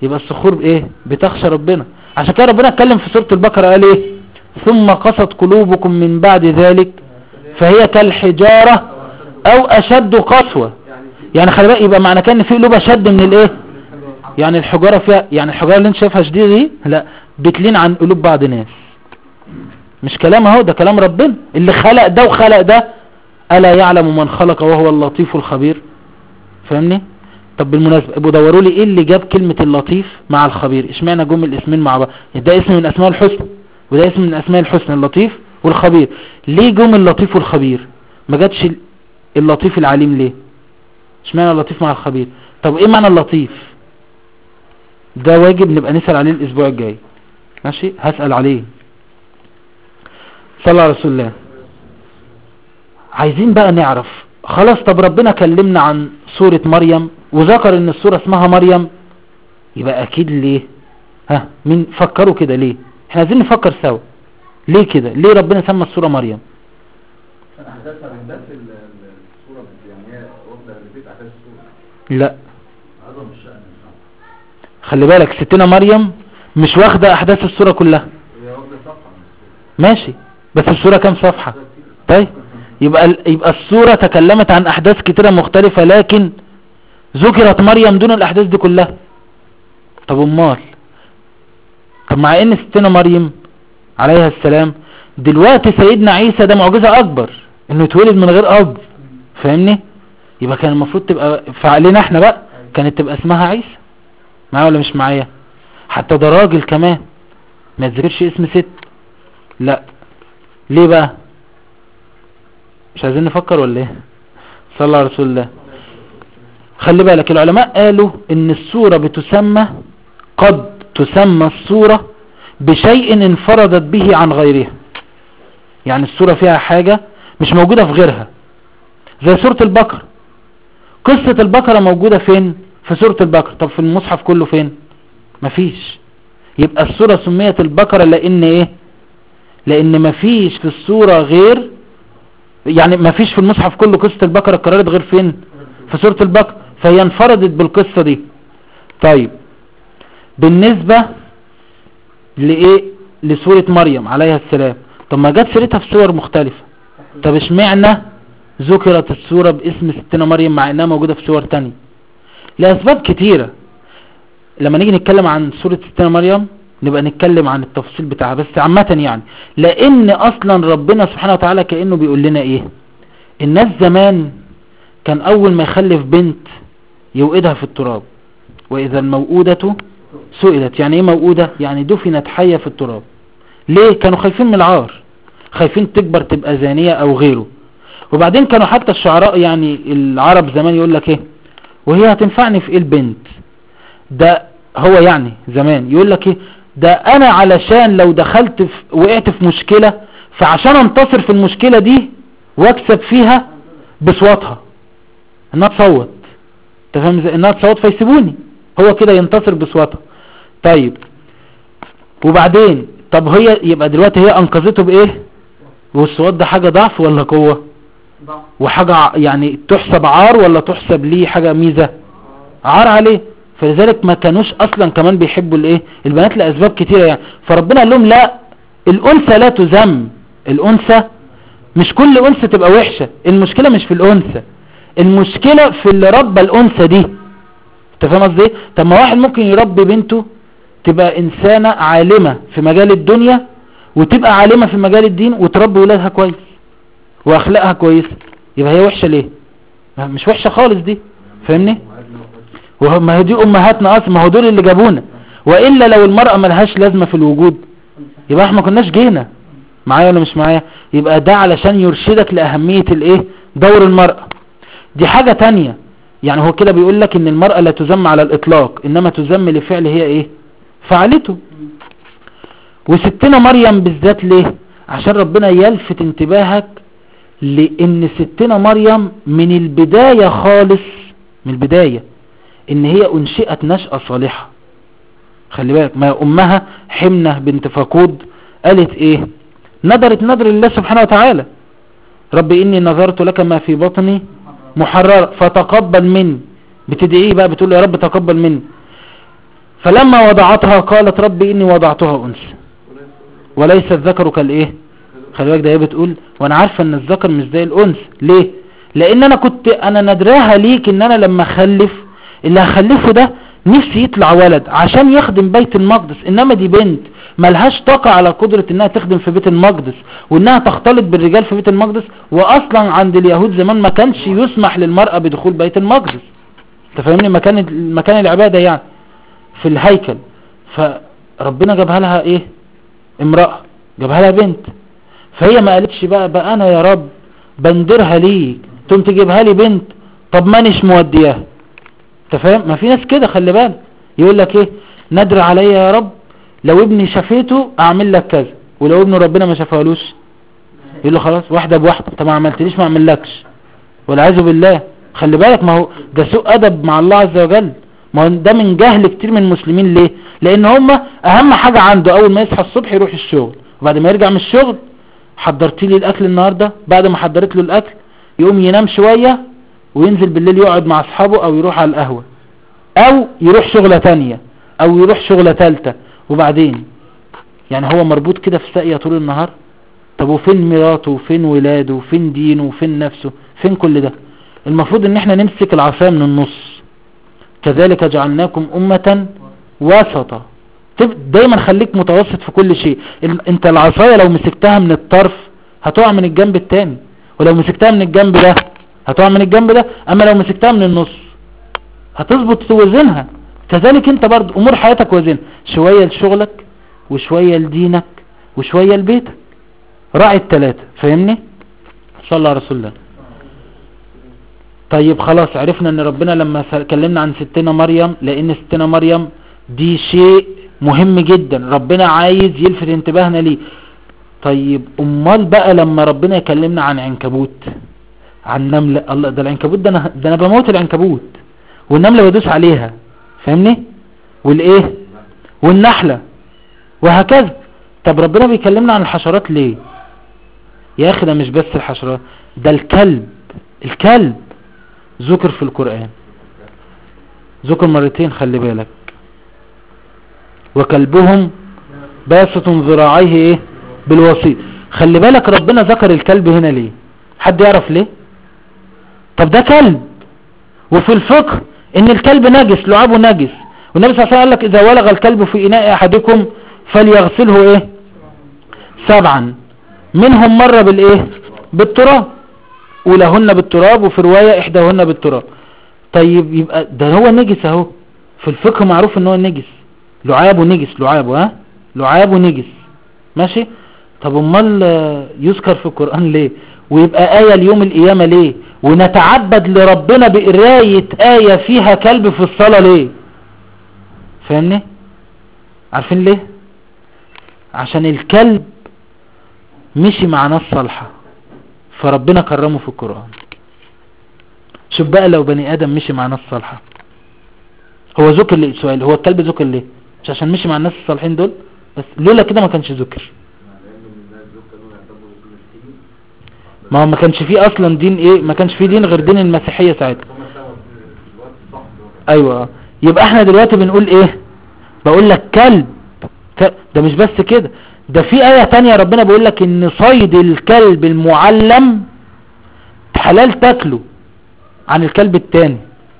[SPEAKER 1] يبقى الصخور ايه بتخشى ربنا. عشان كده ربنا اتكلم في سورة البقرة قال ايه ثم قست قلوبكم من بعد ذلك فهي كالحجارة او اشد قسوة. يعني خلي بالك يبقى معنى كان في قلوب اشد من الايه يعني الحجارة فيها يعني الحجارة اللي انت شايفها شديدة دي لا بتلين عن قلوب بعض الناس. مش كلام اهو ده كلام ربنا اللي خلق ده وخلق ده. ألا يعلم من خلق وهو اللطيف الخبير. فاهمني؟ طب بالمناسبة ابو دوروا لي ايه اللي جاب كلمة اللطيف مع الخبير. اشمعنى جم الاسمين مع بعض؟ ده اسم من اسماء الحسنى وده اسم من اسماء الحسنى اللطيف والخبير. ليه جم اللطيف والخبير ما جاتش اللطيف العليم؟ ليه اشمعنى اللطيف مع الخبير؟ طب ايه معنى اللطيف ده؟ واجب نبقى نسأل عليه الاسبوع الجاي. ماشي هسأل عليه. صلى على رسول الله. عايزين بقى نعرف خلاص. طب ربنا كلمنا عن سورة مريم وذكر ان السورة اسمها مريم يبقى اكيد ليه؟ ها مين فكروا كده ليه؟ احنا عايزين نفكر سوا ليه كده؟ ليه ربنا سمى السورة مريم؟
[SPEAKER 3] احداث احداث السورة يعني هي واخده ريبيت احداث السورة.
[SPEAKER 1] لا
[SPEAKER 3] عظم الشأن.
[SPEAKER 1] خلي بالك ستنا مريم مش واخده احداث السورة كلها.
[SPEAKER 3] هي واخده صفحة من السورة.
[SPEAKER 1] ماشي بس السورة كام صفحة؟ طيب يبقى يبقى السورة تكلمت عن احداث كتيرة مختلفة لكن ذكرت مريم دون الاحداث دي كلها. طب امال طب مع ان ستنا مريم عليها السلام دلوقتي سيدنا عيسى ده معجزة اكبر انه يتولد من غير اب. فاهمني؟ يبقى كان المفروض تبقى فعلينا احنا بقى كانت تبقى اسمها عيسى. معايا ولا مش معايا؟ حتى ده راجل كمان ما يتذكرش اسم ست. لا ليه بقى؟ مش عايزين نفكر ولا ايه؟ صلى الله على رسول الله. خلي بالك العلماء قالوا ان السورة بتسمى قد تسمى السورة بشيء انفردت به عن غيرها. يعني السورة فيها حاجة مش موجودة في غيرها زي سورة البقرة. قصة البقرة موجودة فين؟ في سورة البقرة. طب في المصحف كله فين؟ مفيش. يبقى السورة سميت البقرة لان ايه؟ لان مفيش في السورة غير يعني مفيش في المصحف كله قصة البقرة اتكررت غير فين؟ في سورة البقرة. فهي انفردت بالقصة دي. طيب بالنسبة لإيه لسورة مريم عليها السلام طب ما جت سيرتها في سور مختلفة. طب اشمعنى ذكرت السورة باسم ستنا مريم مع انها موجودة في سور تانية؟ لأسباب كتيرة. لما نيجي نتكلم عن سورة ستنا مريم نبقى نتكلم عن التفصيل بتاعها بس عامة يعني لان اصلا ربنا سبحانه وتعالى كأنه بيقول لنا ايه. الناس زمان كان اول ما يخلف بنت يوقدها في التراب واذا الموؤودة سئلت. يعني ايه موؤودة؟ يعني دفنت حية في التراب. ليه؟ كانوا خايفين من العار خايفين تكبر تبقى زانية او غيره. وبعدين كانوا حتى الشعراء يعني العرب زمان يقول لك ايه وهي هتنفعني في ايه البنت ده؟ هو يعني زمان يقول لك ايه ده انا علشان لو دخلت في وقعت في مشكلة فعشان انتصر في المشكلة دي واكسب فيها بصوتها انها تصوت. تفهم ازاي؟ انها تصوت فيسيبوني هو كده ينتصر بصوتها. طيب وبعدين طب هي يبقى دلوقتي هي انقذته بايه؟ والصوت ده حاجة ضعف ولا قوة؟ وحاجة يعني تحسب عار ولا تحسب ليه حاجة ميزة؟ عار عليه. فلذلك ما كانوش اصلا كمان بيحبوا الايه البنات لاسباب كتيرة يعني. فربنا قال لهم لا الانثى لا تذم. الانثى مش كل انثى تبقى وحشة. المشكلة مش في الانثى المشكلة في اللي ربى الانثى دي. انت فاهم قصدي ايه؟ طب ما واحد ممكن يربي بنته تبقى انسانة عالمة في مجال الدنيا وتبقى عالمة في مجال الدين وتربي ولادها كويس واخلاقها كويسة يبقى هي وحشة ليه؟ مش وحشة خالص دي. فاهمني؟ وما هي دي امهاتنا اصلا. ما هو دول اللي جابونا. والا لو المرأة ملهاش لازمة في الوجود يبقى احنا ما كناش جينا. معايا ولا مش معايا؟ يبقى ده علشان يرشدك لأهمية الايه دور المرأة. دي حاجة تانية. يعني هو كده بيقول لك ان المرأة لا تذم على الاطلاق انما تذم لفعل هي ايه فعلته. وستنا مريم بالذات ليه؟ عشان ربنا يلفت انتباهك لان ستنا مريم من البداية خالص من البداية ان هي انشئت نشأة صالحة. خلي بالك ما امها حمنة بنت فقود قالت ايه؟ نظرت نظر الله سبحانه وتعالى ربي اني نظرت لك ما في بطني محرر فتقبل مني. بتدعيه بقى بتقول يا رب تقبل مني. فلما وضعتها قالت ربي إني وضعتها أنثى وليس الذكر كالإيه. خلي بالك ده هي بتقول وانا عارفة ان الذكر مش زي الانثى. ليه؟ لان انا كنت انا ندراها ليك ان انا لما اخلف اللي هخلفه ده نفسي يطلع ولد عشان يخدم بيت المقدس، انما دي بنت ملهاش طاقة على قدرة انها تخدم في بيت المقدس وانها تختلط بالرجال في بيت المقدس. واصلا عند اليهود زمان ما كانش يسمح للمرأة بدخول بيت المقدس. تفهمني؟ مكان مكان العبادة يعني في الهيكل. فربنا جابها لها ايه؟ امرأة، جابها لها بنت. فهي ما قالتش بقى بقى انا يا رب بندرها ليك تقوم تجيبها لي بنت، طب مانيش مودياها. انت فاهم؟ ما في ناس كده خلي بالك، يقول لك ايه ندر عليا يا رب لو ابني شافيته اعمل لك كذا، ولو ابن ربنا ما شافهالوش يقول له خلاص واحده بواحده، انت ما عملتليش ما اعملكش، والعياذ بالله. خلي بالك ما هو ده سوء ادب مع الله عز وجل. ما هو ده من جهل كتير من المسلمين. ليه؟ لان هم اهم حاجه عنده اول ما يصحى الصبح يروح الشغل، وبعد ما يرجع من الشغل حضرت لي الاكل النهارده، بعد ما حضرت له الاكل يقوم ينام شويه وينزل بالليل يقعد مع اصحابه او يروح على القهوه او يروح شغله تانية او يروح شغله ثالثه، وبعدين يعني هو مربوط كده في ساقيه طول النهار. طب وفين مراته وفين ولاده وفين دينه وفين نفسه؟ فين كل ده؟ المفروض ان احنا نمسك العصا من النص. كذلك جعلناكم امه وسطا. دايما خليك متوسط في كل شيء. انت العصايه لو مسكتها من الطرف هتقع من الجنب التاني، ولو مسكتها من الجنب ده هتقع من الجنب ده، اما لو مسكتها من النص هتظبط توزنها. كذلك انت برضو امور حياتك وزنها، شوية لشغلك وشوية لدينك وشوية لبيتك، راعي التلاتة. فاهمني؟ صلى الله على رسول الله. طيب خلاص عرفنا ان ربنا لما كلمنا عن ستنا مريم، لان ستنا مريم دي شيء مهم جدا ربنا عايز يلفت انتباهنا ليه. طيب امال بقى لما ربنا يكلمنا عن عنكبوت، عن نملة، الله ده العنكبوت ده انا ده انا بموت العنكبوت، والنملة بدوس عليها. فاهمني؟ والايه والنحلة وهكذا. طب ربنا بيكلمنا عن الحشرات ليه؟ يا اخي ده مش بس الحشرات، ده الكلب. الكلب ذكر في القرآن، ذكر مرتين خلي بالك. وكلبهم باسط ذراعيه ايه بالوسيط. خلي بالك ربنا ذكر الكلب هنا ليه؟ حد يعرف ليه؟ طب ده كلب، وفي الفقه ان الكلب نجس، لعابه نجس، والنبي صلى الله عليه وسلم قال لك اذا ولغ الكلب في اناء احدكم فليغسله ايه سبعا، منهم مرة بالايه بالتراب، ولهن بالتراب، وفي رواية احداهن بالتراب. طيب يبقى ده هو نجس اهو، في الفقه معروف ان هو نجس، لعابه نجس، لعابه ها لعابه نجس ماشي. طب امال يذكر في القرآن ليه؟ ويبقى آية ليوم القيامة ليه؟ ونتعبد لربنا بقراية آية فيها كلب في الصلاة ليه؟ فاهمني؟ عارفين ليه؟ عشان الكلب مشي مع ناس صالحة فربنا كرمه في القرآن. شوف بقى لو بني آدم مشي مع ناس صالحة، هو ذكر ليه؟ سؤال، هو الكلب ذكر ليه؟ مش عشان مشي مع الناس الصالحين دول بس، لولا كده ما كانش ذكر. ما هو ما كانش فيه اصلا دين ايه، ما كانش فيه دين غير دين المسيحية ساعتها. ايوه. يبقى احنا دلوقتي بنقول ايه؟ بقول لك كلب. ده مش بس كده، ده في آية تانية ربنا بيقول لك ان صيد الكلب المعلم حلال تاكله عن الكلب التاني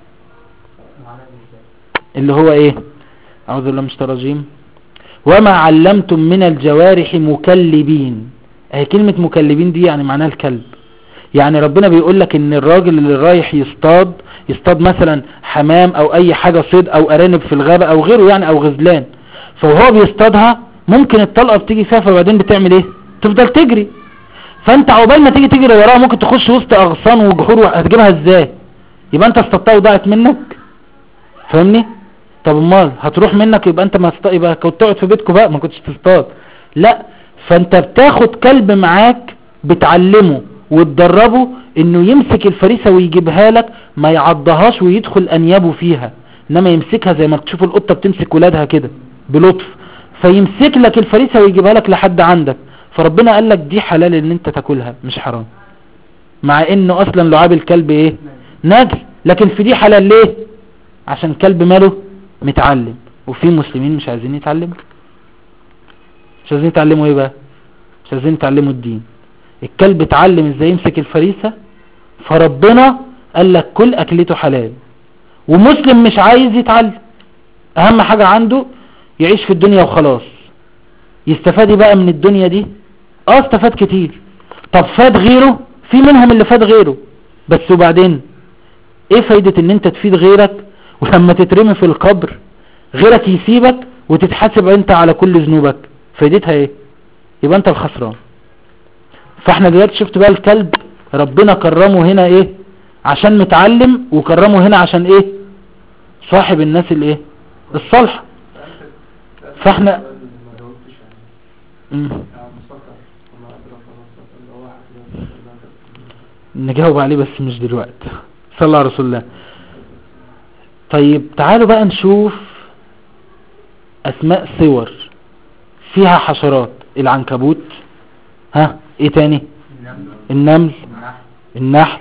[SPEAKER 1] اللي هو ايه؟ اعوذ بالله من الشيطان الرجيم. وما علمتم من الجوارح مكلبين. اهي كلمة مكلبين دي يعني معناها الكلب. يعني ربنا بيقول لك ان الراجل اللي رايح يصطاد يصطاد مثلا حمام او اي حاجة صيد او ارانب في الغابة او غيره يعني او غزلان، فهو بيصطادها ممكن الطلقة بتيجي فيها، فبعدين بتعمل ايه؟ تفضل تجري، فانت عقبال ما تيجي تجري وراها ممكن تخش وسط اغصان وجحور، هتجيبها ازاي؟ يبقى انت اصطادتها وضاعت منك. فاهمني؟ طب امال هتروح منك، يبقى انت ما است... يبقى كنت تقعد في بيتكم بقى ما كنتش تصطاد. لا، فانت بتاخد كلب معاك بتعلمه وتدربه انه يمسك الفريسة ويجيبها لك، ما يعضهاش ويدخل انيابه فيها، انما يمسكها زي ما تشوف القطة بتمسك ولادها كده بلطف، فيمسك لك الفريسة ويجيبها لك لحد عندك. فربنا قال لك دي حلال ان انت تاكلها مش حرام، مع انه اصلا لعاب الكلب ايه نجس، لكن في دي حلال ليه؟ عشان كلب ماله متعلم. وفي مسلمين مش عايزين يتعلموا. مش عايزين يتعلموا ايه بقى؟ مش عايزين يتعلموا الدين. الكلب اتعلم ازاي يمسك الفريسة، فربنا قال لك كل اكلته حلال. ومسلم مش عايز يتعلم، اهم حاجة عنده يعيش في الدنيا وخلاص. يستفاد بقى من الدنيا دي؟ اه استفاد كتير. طب فاد غيره؟ في منهم اللي فاد غيره، بس وبعدين ايه فايدة ان انت تفيد غيرك ولما تترمي في القبر غيرك يسيبك وتتحاسب انت على كل ذنوبك؟ فايدتها ايه؟ يبقى انت الخسران. فاحنا دلوقتي شفت بقى الكلب ربنا كرمه هنا ايه؟ عشان متعلم، وكرمه هنا عشان ايه؟ صاحب الناس الايه؟ الصالحة. فاحنا مم. نجاوب عليه بس مش دلوقتي. صلى الله على رسول الله. طيب تعالوا بقى نشوف اسماء صور فيها حشرات. العنكبوت، ها ايه تاني؟ النمل، النحل.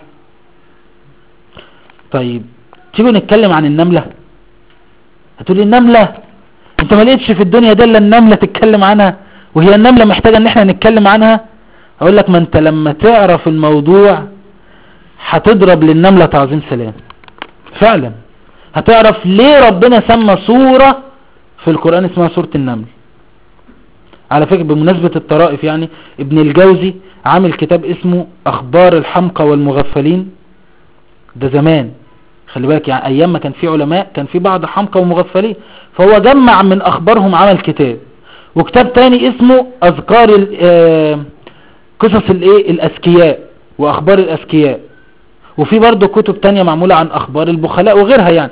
[SPEAKER 1] طيب تيجوا نتكلم عن النملة. هتقولي النملة انت ما لقيتش في الدنيا دي الا النملة تتكلم عنها؟ وهي النملة محتاجة ان احنا نتكلم عنها؟ اقول لك ما انت لما تعرف الموضوع هتضرب للنملة تعظيم سلام. فعلا هتعرف ليه ربنا سمى سورة في القرآن اسمها سورة النمل. على فكرة بمناسبة الطرائف، يعني ابن الجوزي عامل كتاب اسمه اخبار الحمقى والمغفلين. ده زمان، خلي بالك، يعني ايام ما كان في علماء كان في بعض حمقى ومغفلين، فهو جمع من اخبارهم عمل كتاب. وكتاب تاني اسمه اذكار قصص الايه الاذكياء واخبار الاذكياء. وفي برضه كتب تانية معمولة عن اخبار البخلاء وغيرها يعني.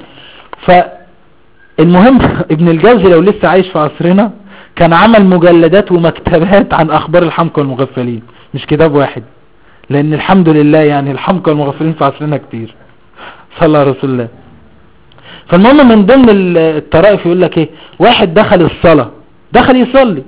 [SPEAKER 1] فالمهم ابن الجوزي لو لسه عايش في عصرنا كان عمل مجلدات ومكتبات عن اخبار الحمقى والمغفلين، مش كتاب واحد، لان الحمد لله يعني الحمقى والمغفلين في عصرنا كتير. صلى على رسول الله. فالمهم من ضمن الطرائف يقول لك ايه؟ واحد دخل الصلاة، دخل يصلي،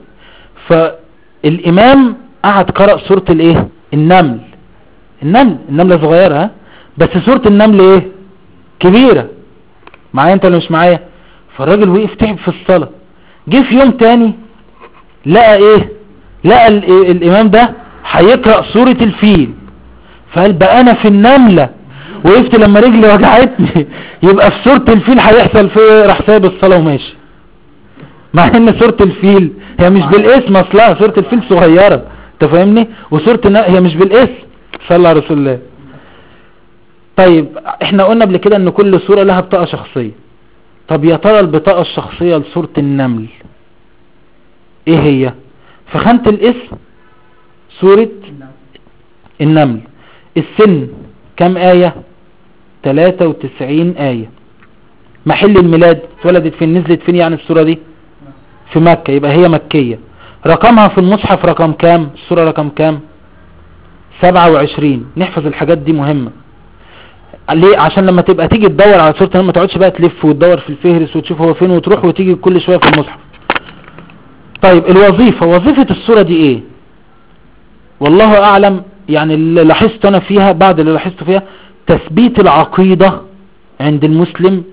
[SPEAKER 1] فالامام قعد قرأ سورة الايه؟ النمل. النمل النملة صغيرة ها، بس سورة النمل ايه؟ كبيرة. معايا انت ولا مش معايا؟ فالراجل وقف تعب في الصلاة. جه في يوم تاني لقى ايه؟ لقى الامام ده هيقرأ سورة الفيل، فقال بقى انا في النملة وقفت لما رجلي وجعتني يبقى في سورة الفيل هيحصل فيه، راح سايب الصلاة وماشي. مع ان سورة الفيل هي مش بالاسم اصلا، سورة الفيل صغيرة انت فاهمني، وسورة هي مش بالاسم. صلى على رسول الله. طيب احنا قلنا قبل كده ان كل سورة لها بطاقة شخصية. طب يا ترى البطاقة الشخصية لسورة النمل ايه هي؟ في خانة الاسم سورة النمل. السن كم آية؟ ثلاثة وتسعين آية. محل الميلاد اتولدت فين، نزلت فين يعني السورة دي؟ في مكة، يبقى هي مكية. رقمها في المصحف رقم كام؟ السورة رقم كام؟ سبعة وعشرين. نحفظ الحاجات دي مهمة. ليه؟ عشان لما تبقى تيجي تدور على سورة النمل ما تقعدش بقى تلف وتدور في الفهرس وتشوف هو فين وتروح وتيجي كل شوية في المصحف. طيب الوظيفة، وظيفة السورة دي ايه؟ والله اعلم. يعني اللي لاحظت انا فيها، بعد اللي لاحظته فيها، تثبيت العقيدة عند المسلم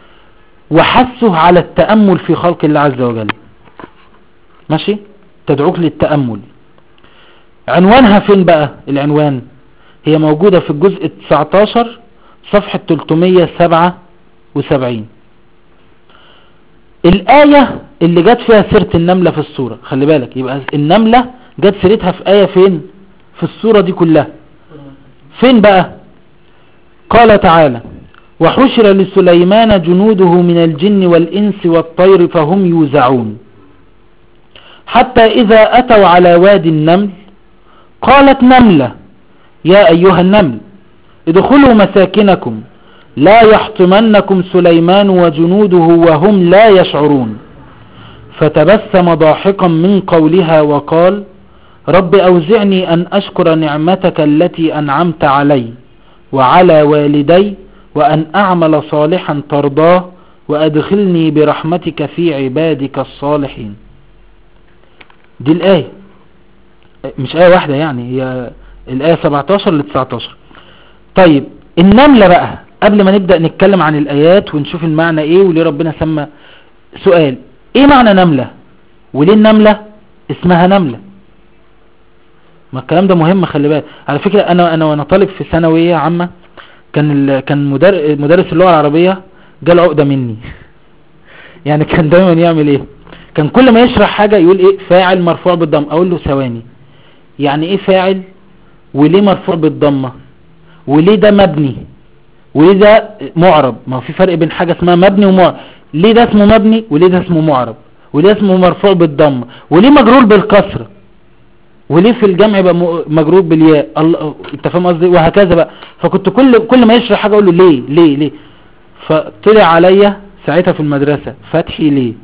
[SPEAKER 1] وحثه على التأمل في خلق الله عز وجل. ماشي؟ تدعوك للتأمل. عنوانها فين بقى؟ العنوان هي موجودة في الجزء تسعتاشر صفحة ثلاثمية وسبعة وسبعين. الآية اللي جت فيها سيرة النملة في السورة، خلي بالك، يبقى النملة جت سيرتها في آية فين؟ في السورة دي كلها. فين بقى؟ قال تعالى: وحشر لسليمان جنوده من الجن والإنس والطير فهم يوزعون حتى إذا أتوا على وادي النمل قالت نملة يا أيها النمل ادخلوا مساكنكم لا يحطمنكم سليمان وجنوده وهم لا يشعرون فتبسم ضاحكا من قولها وقال: رب أوزعني أن أشكر نعمتك التي أنعمت علي وعلى والدي وأن أعمل صالحا ترضاه وأدخلني برحمتك في عبادك الصالحين. دي الآية، مش آية واحدة يعني، هي الآية سبعتاشر ل تسعتاشر. طيب النملة بقى، قبل ما نبدأ نتكلم عن الآيات ونشوف المعنى ايه وليه ربنا سمى سؤال، ايه معنى نملة وليه النملة اسمها نملة؟ ما الكلام ده مهم، خلي بالك. على فكرة انا انا وانا طالب في ثانوية عامة كان ال... كان مدر... مدرس اللغة العربية جال عقدة مني يعني كان دايما يعمل ايه، كان كل ما يشرح حاجة يقول ايه فاعل مرفوع بالضم، اقول له ثواني، يعني ايه فاعل وليه مرفوع بالضمة وليه ده مبني وليه ده معرب؟ ما هو في فرق بين حاجة اسمها مبني ومعرب. ليه ده اسمه مبني وليه ده اسمه معرب وليه اسمه مرفوع بالضمة وليه مجرور بالكسر وليه في الجمع يبقى مجرور بالياء؟ الله، انت فاهم قصدي؟ وهكذا بقى. فكنت كل كل ما يشرح حاجة اقول له ليه ليه ليه. فطلع عليا ساعتها في المدرسة فتحي ليه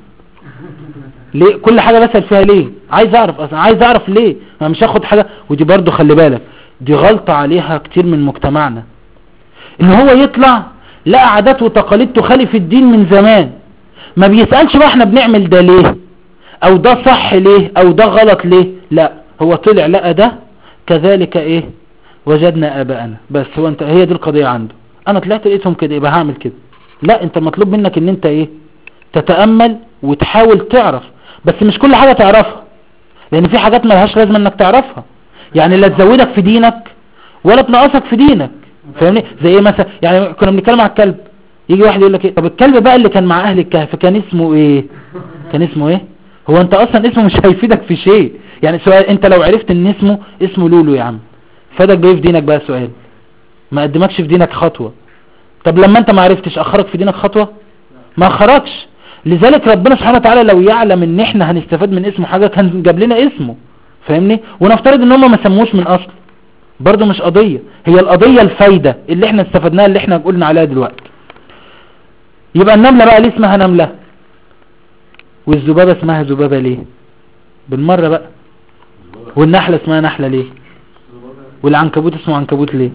[SPEAKER 1] ليه كل حاجة بسأل فيها ليه، عايز اعرف اصلا، عايز اعرف ليه، انا مش هاخد حاجة. ودي برضو خلي بالك دي غلطة عليها كتير من مجتمعنا، ان هو يطلع لقى عادات وتقاليد تخالف الدين من زمان، ما بيسألش بقى احنا بنعمل ده ليه او ده صح ليه او ده غلط ليه، لا هو طلع لقى ده كذلك ايه وجدنا اباءنا، بس هو انت هي دي القضية عنده. انا طلعت لقيتهم كده يبقى هعمل كده. لا، انت مطلوب منك ان انت ايه تتأمل وتحاول تعرف، بس مش كل حاجة تعرفها، لان في حاجات ملهاش لازمة انك تعرفها، يعني لا تزودك في دينك ولا تنقصك في دينك، فاهمني؟ زي ايه مثلا، يعني كنا بنتكلم على الكلب، يجي واحد يقول لك ايه، طب الكلب بقى اللي كان مع اهل الكهف كان اسمه ايه؟ كان اسمه ايه؟ هو انت اصلا اسمه مش هيفيدك في شيء. يعني سؤال، انت لو عرفت ان اسمه اسمه لولو يا عم، فادك بايه في دينك بقى؟ سؤال، ما قدمكش في دينك خطوة. طب لما انت ما عرفتش اخرك في دينك خطوة؟ ما اخركش. لذلك ربنا سبحانه وتعالى لو يعلم ان احنا هنستفاد من اسمه حاجة كان جاب لنا اسمه، فاهمني؟ ونفترض ان هم ما سموش من اصل، برضو مش قضية، هي القضية الفايدة اللي احنا استفدناها اللي احنا قلنا عليها دلوقتي. يبقى النملة بقى ليه اسمها نملة، والذبابة اسمها ذبابة ليه بالمرة بقى، والنحلة اسمها نحلة ليه، والعنكبوت اسمه عنكبوت ليه؟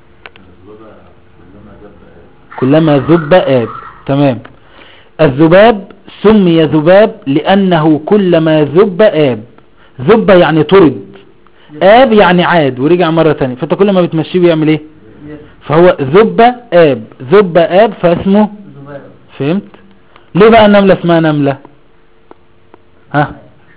[SPEAKER 1] كلما ذب آب. تمام. الذباب سمي ذباب لأنه كلما ذب آب، ذب يعني طرد، آب يعني عاد ورجع مرة تانية، فانت كل ما بتمشيه بيعمل ايه؟ فهو ذب آب، ذب آب فاسمه فهمت؟ ليه بقى النملة اسمها نملة؟ ها؟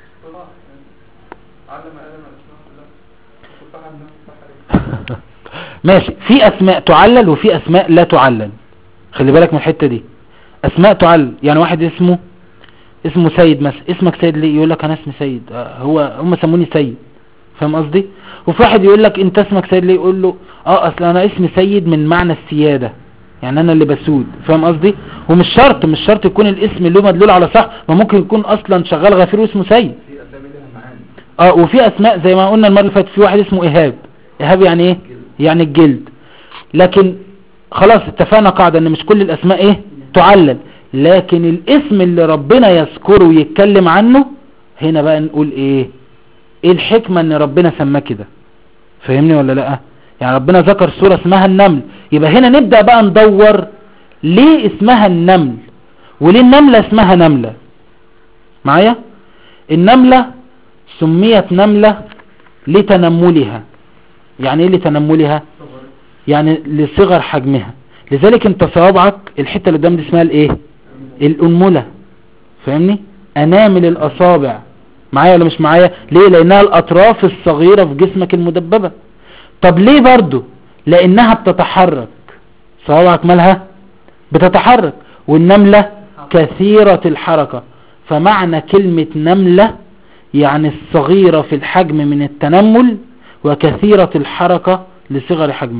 [SPEAKER 1] ماشي، في اسماء تعلل وفي اسماء لا تعلل، خلي بالك من الحتة دي. اسماء تعلل يعني واحد اسمه اسمه سيد مثلا، اسمك سيد ليه؟ يقول لك انا اسمي سيد، آه هو هم سموني سيد، فاهم قصدي؟ وفي واحد يقول لك انت اسمك سيد ليه؟ يقول له اه اصل انا اسمي سيد من معنى السيادة، يعني انا اللي بسود، فاهم قصدي؟ ومش شرط مش شرط يكون الاسم اللي مدلول على صح، ما ممكن يكون اصلا شغال غفير واسمه سيد.
[SPEAKER 3] في اسامي لها معاني.
[SPEAKER 1] اه وفي اسماء زي ما قلنا المره اللي فاتت، في واحد اسمه ايهاب، ايهاب يعني ايه؟ يعني الجلد. لكن خلاص اتفقنا قاعده ان مش كل الاسماء ايه تعلل، لكن الاسم اللي ربنا يذكره ويتكلم عنه هنا بقى نقول ايه ايه الحكمه ان ربنا سماه كده، فاهمني ولا لا؟ يعني ربنا ذكر سوره اسمها النمل، يبقى هنا نبدا بقى ندور ليه اسمها النمل وليه النمله اسمها نمله. معايا؟ النمله سميت نمله لتنملها. يعني ايه لتنملها؟ يعني لصغر حجمها. لذلك انت صوابعك الحته اللي قدام دي اسمها الايه؟ الانمله، فاهمني؟ انامل الاصابع. معايا ولا مش معايا؟ ليه؟ لانها الاطراف الصغيره في جسمك المدببه. طب ليه برضو؟ لانها بتتحرك، صوابعك مالها بتتحرك، والنمله كثيره الحركه، فمعنى كلمه نمله يعني الصغيره في الحجم من التنمل وكثيره الحركه لصغر حجمها.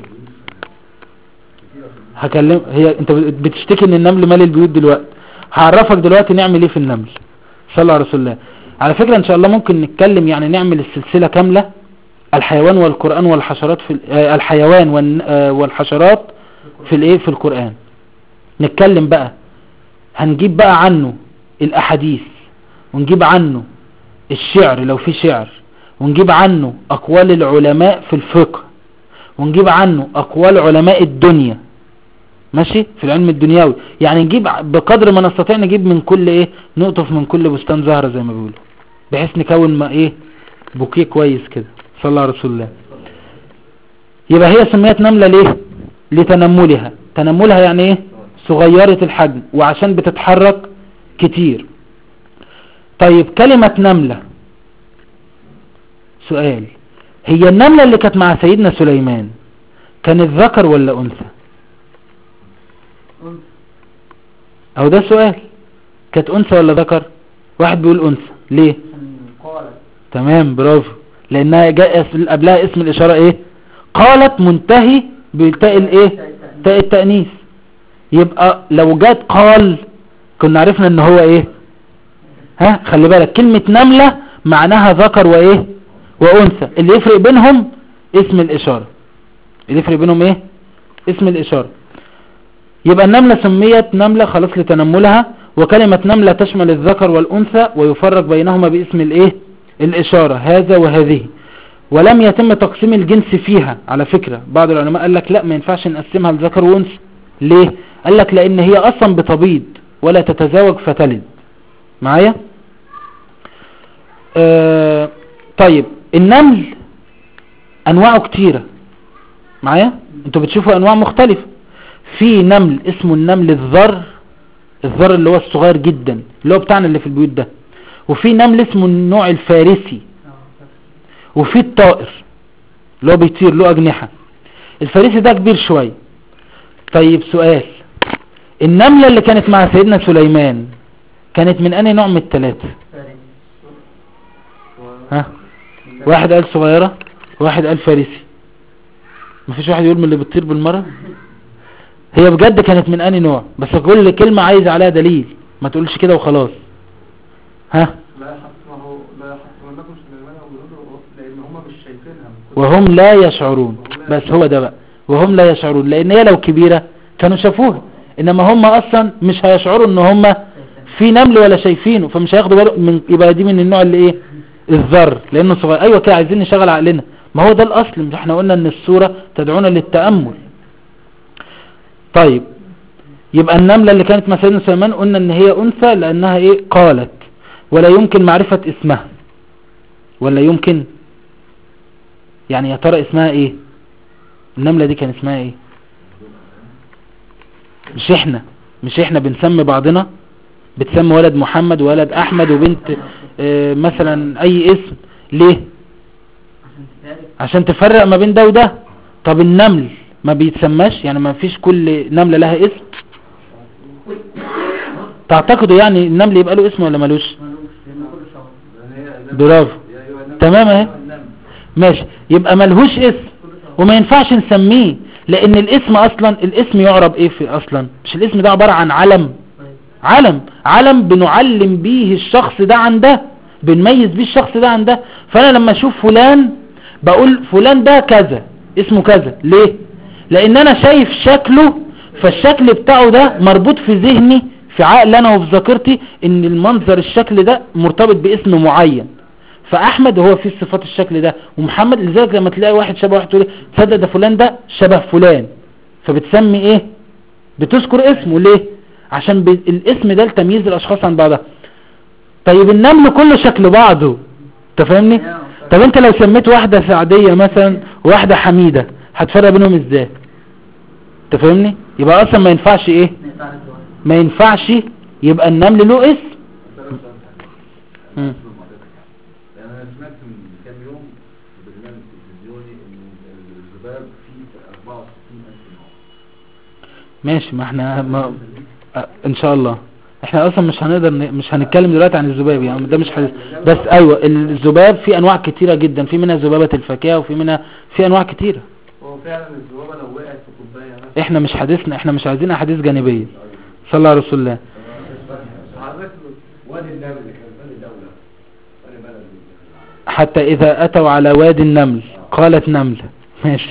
[SPEAKER 1] هكلم هي انت بتشتكي ان النمل مال البيوت دلوقتي، هعرفك دلوقتي نعمل ايه في النمل. صلى على رسول الله. على فكرة ان شاء الله ممكن نتكلم يعني نعمل السلسلة كاملة، الحيوان والقرآن والحشرات في الحيوان والحشرات في الايه في القرآن. نتكلم بقى، هنجيب بقى عنه الاحاديث، ونجيب عنه الشعر لو في شعر، ونجيب عنه اقوال العلماء في الفقه، ونجيب عنه اقوال علماء الدنيا، ماشي، في العلم الدنيوي. يعني نجيب بقدر ما نستطيع، نجيب من كل ايه نقطف من كل بستان زهرة زي ما بيقولوا، بحيث نكون ما ايه بوكيه كويس كده. صلى الله على رسول الله. يبقى هي سميت نملة ليه؟ لتنملها. تنملها يعني ايه؟ صغيرة الحجم، وعشان بتتحرك كتير. طيب كلمة نملة، سؤال، هي النملة اللي كانت مع سيدنا سليمان كانت ذكر ولا أنثى؟
[SPEAKER 2] أنثى.
[SPEAKER 1] أو ده سؤال، كانت أنثى ولا ذكر؟ واحد بيقول أنثى، ليه؟
[SPEAKER 2] قالت.
[SPEAKER 1] تمام، برافو، لأنها جاء قبلها اسم الإشارة إيه؟ قالت منتهي بتاء الإيه؟ تاء التأنيث. يبقى لو جات قال كنا عرفنا ان هو ايه؟ ها، خلي بالك كلمة نملة معناها ذكر وايه؟ وانثى. اللي يفرق بينهم اسم الاشارة، اللي يفرق بينهم ايه؟ اسم الاشارة. يبقى النملة سميت نملة خلاص لتنملها، وكلمة نملة تشمل الذكر والانثى ويفرق بينهما باسم الايه؟ الاشارة، هذا وهذه. ولم يتم تقسيم الجنس فيها. على فكرة بعض العلماء قال لك لا، ما ينفعش نقسمها لذكر وانثى. ليه؟ قال لك لان هي اصلا بتبيض ولا تتزاوج فتلد. معايا؟ آه طيب النمل انواعه كتيرة. معايا؟ انتوا بتشوفوا انواع مختلفة. في نمل اسمه النمل الذر، الذر اللي هو الصغير جدا اللي هو بتاعنا اللي في البيوت ده. وفي نمل اسمه النوع الفارسي. وفي الطائر اللي هو بيطير له اجنحة. الفارسي ده كبير شوية. طيب سؤال، النملة اللي كانت مع سيدنا سليمان كانت من أي نوع من الثلاثة؟ ها، واحد قال صغيرة واحد قال فارسي. مفيش واحد يقول من اللي بتطير بالمرة؟ هي بجد كانت من أي نوع؟ بس كل كلمة عايز عليها دليل، ما تقولش كده وخلاص. ها،
[SPEAKER 3] لا يحطمه لا يحطمنكم سليمان وجنوده لان هم مش شايفينها
[SPEAKER 1] وهم لا يشعرون. بس هو ده بقى، وهم لا يشعرون، لان هي لو كبيرة كانوا شافوها، انما هم اصلا مش هيشعروا ان هم في نمل ولا شايفينه، فمش هياخدوا بالهم من. يبقى دي من النوع اللي ايه؟ الذر، لانه صغير. ايوه كده، عايزين نشغل عقلنا، ما هو ده الاصل. مش احنا قلنا ان الصورة تدعونا للتأمل؟ طيب يبقى النملة اللي كانت مع سيدنا سليمان قلنا ان هي انثى لانها ايه؟ قالت. ولا يمكن معرفة اسمها، ولا يمكن؟ يعني يا ترى اسمها ايه؟ النملة دي كان اسمها ايه؟ مش احنا مش احنا بنسمي بعضنا، بتسمي ولد محمد وولد احمد وبنت اه مثلا اي اسم، ليه؟ عشان تفرق ما بين ده وده. طب النمل ما بيتسماش؟ يعني ما فيش كل نملة لها اسم؟ تعتقدوا يعني النمل يبقى له اسم ولا ملوش؟ برافو، تمام اهي، ماشي. يبقى ملهوش اسم وما ينفعش نسميه، لان الاسم اصلا، الاسم يعرب ايه في اصلا؟ مش الاسم ده عبارة عن علم؟ علم علم بنعلم بيه الشخص ده عن ده، بنميز بيه الشخص ده عن ده. فانا لما اشوف فلان بقول فلان ده كذا، اسمه كذا. ليه؟ لان انا شايف شكله، فالشكل بتاعه ده مربوط في ذهني، في عقل انا وفي ذاكرتي، ان المنظر الشكل ده مرتبط باسم معين. فاحمد هو فيه صفات الشكل ده، ومحمد. لذلك لما تلاقي واحد شبه واحد تقول تصدق ده فلان ده شبه فلان، فبتسمي ايه؟ بتذكر اسمه. ليه؟ عشان ب... الاسم ده لتمييز الاشخاص عن بعضها. طيب النمل كله شكل بعضه، تفهمني؟ طب انت لو سميت واحدة سعدية مثلا وواحدة حميدة هتفرق بينهم ازاي؟ تفهمني؟ يبقى اصلا ما ينفعش ايه؟ ما ينفعش يبقى النمل له اسم.
[SPEAKER 3] لان انا سمعت من كام يوم في برنامج تلفزيوني ان الذباب فيه أربعة وستين ألف نوع.
[SPEAKER 1] ماشي، ما احنا ما ان شاء الله احنا اصلا مش هنقدر ن... مش هنتكلم دلوقتي عن الذباب، يعني ده مش حديث. بس ايوه الذباب في انواع كتيرة جدا، في منها ذبابة الفاكهة وفي منها في انواع كتيرة.
[SPEAKER 3] هو فعلا الذبابة لو وقعت في كوباية
[SPEAKER 1] احنا مش حديثنا، احنا مش عايزين احاديث جانبية. صلى الله على رسول الله.
[SPEAKER 3] وادي النمل كان بني دولة بني بلد.
[SPEAKER 1] حتى اذا اتوا على وادي النمل قالت نملة. ماشي،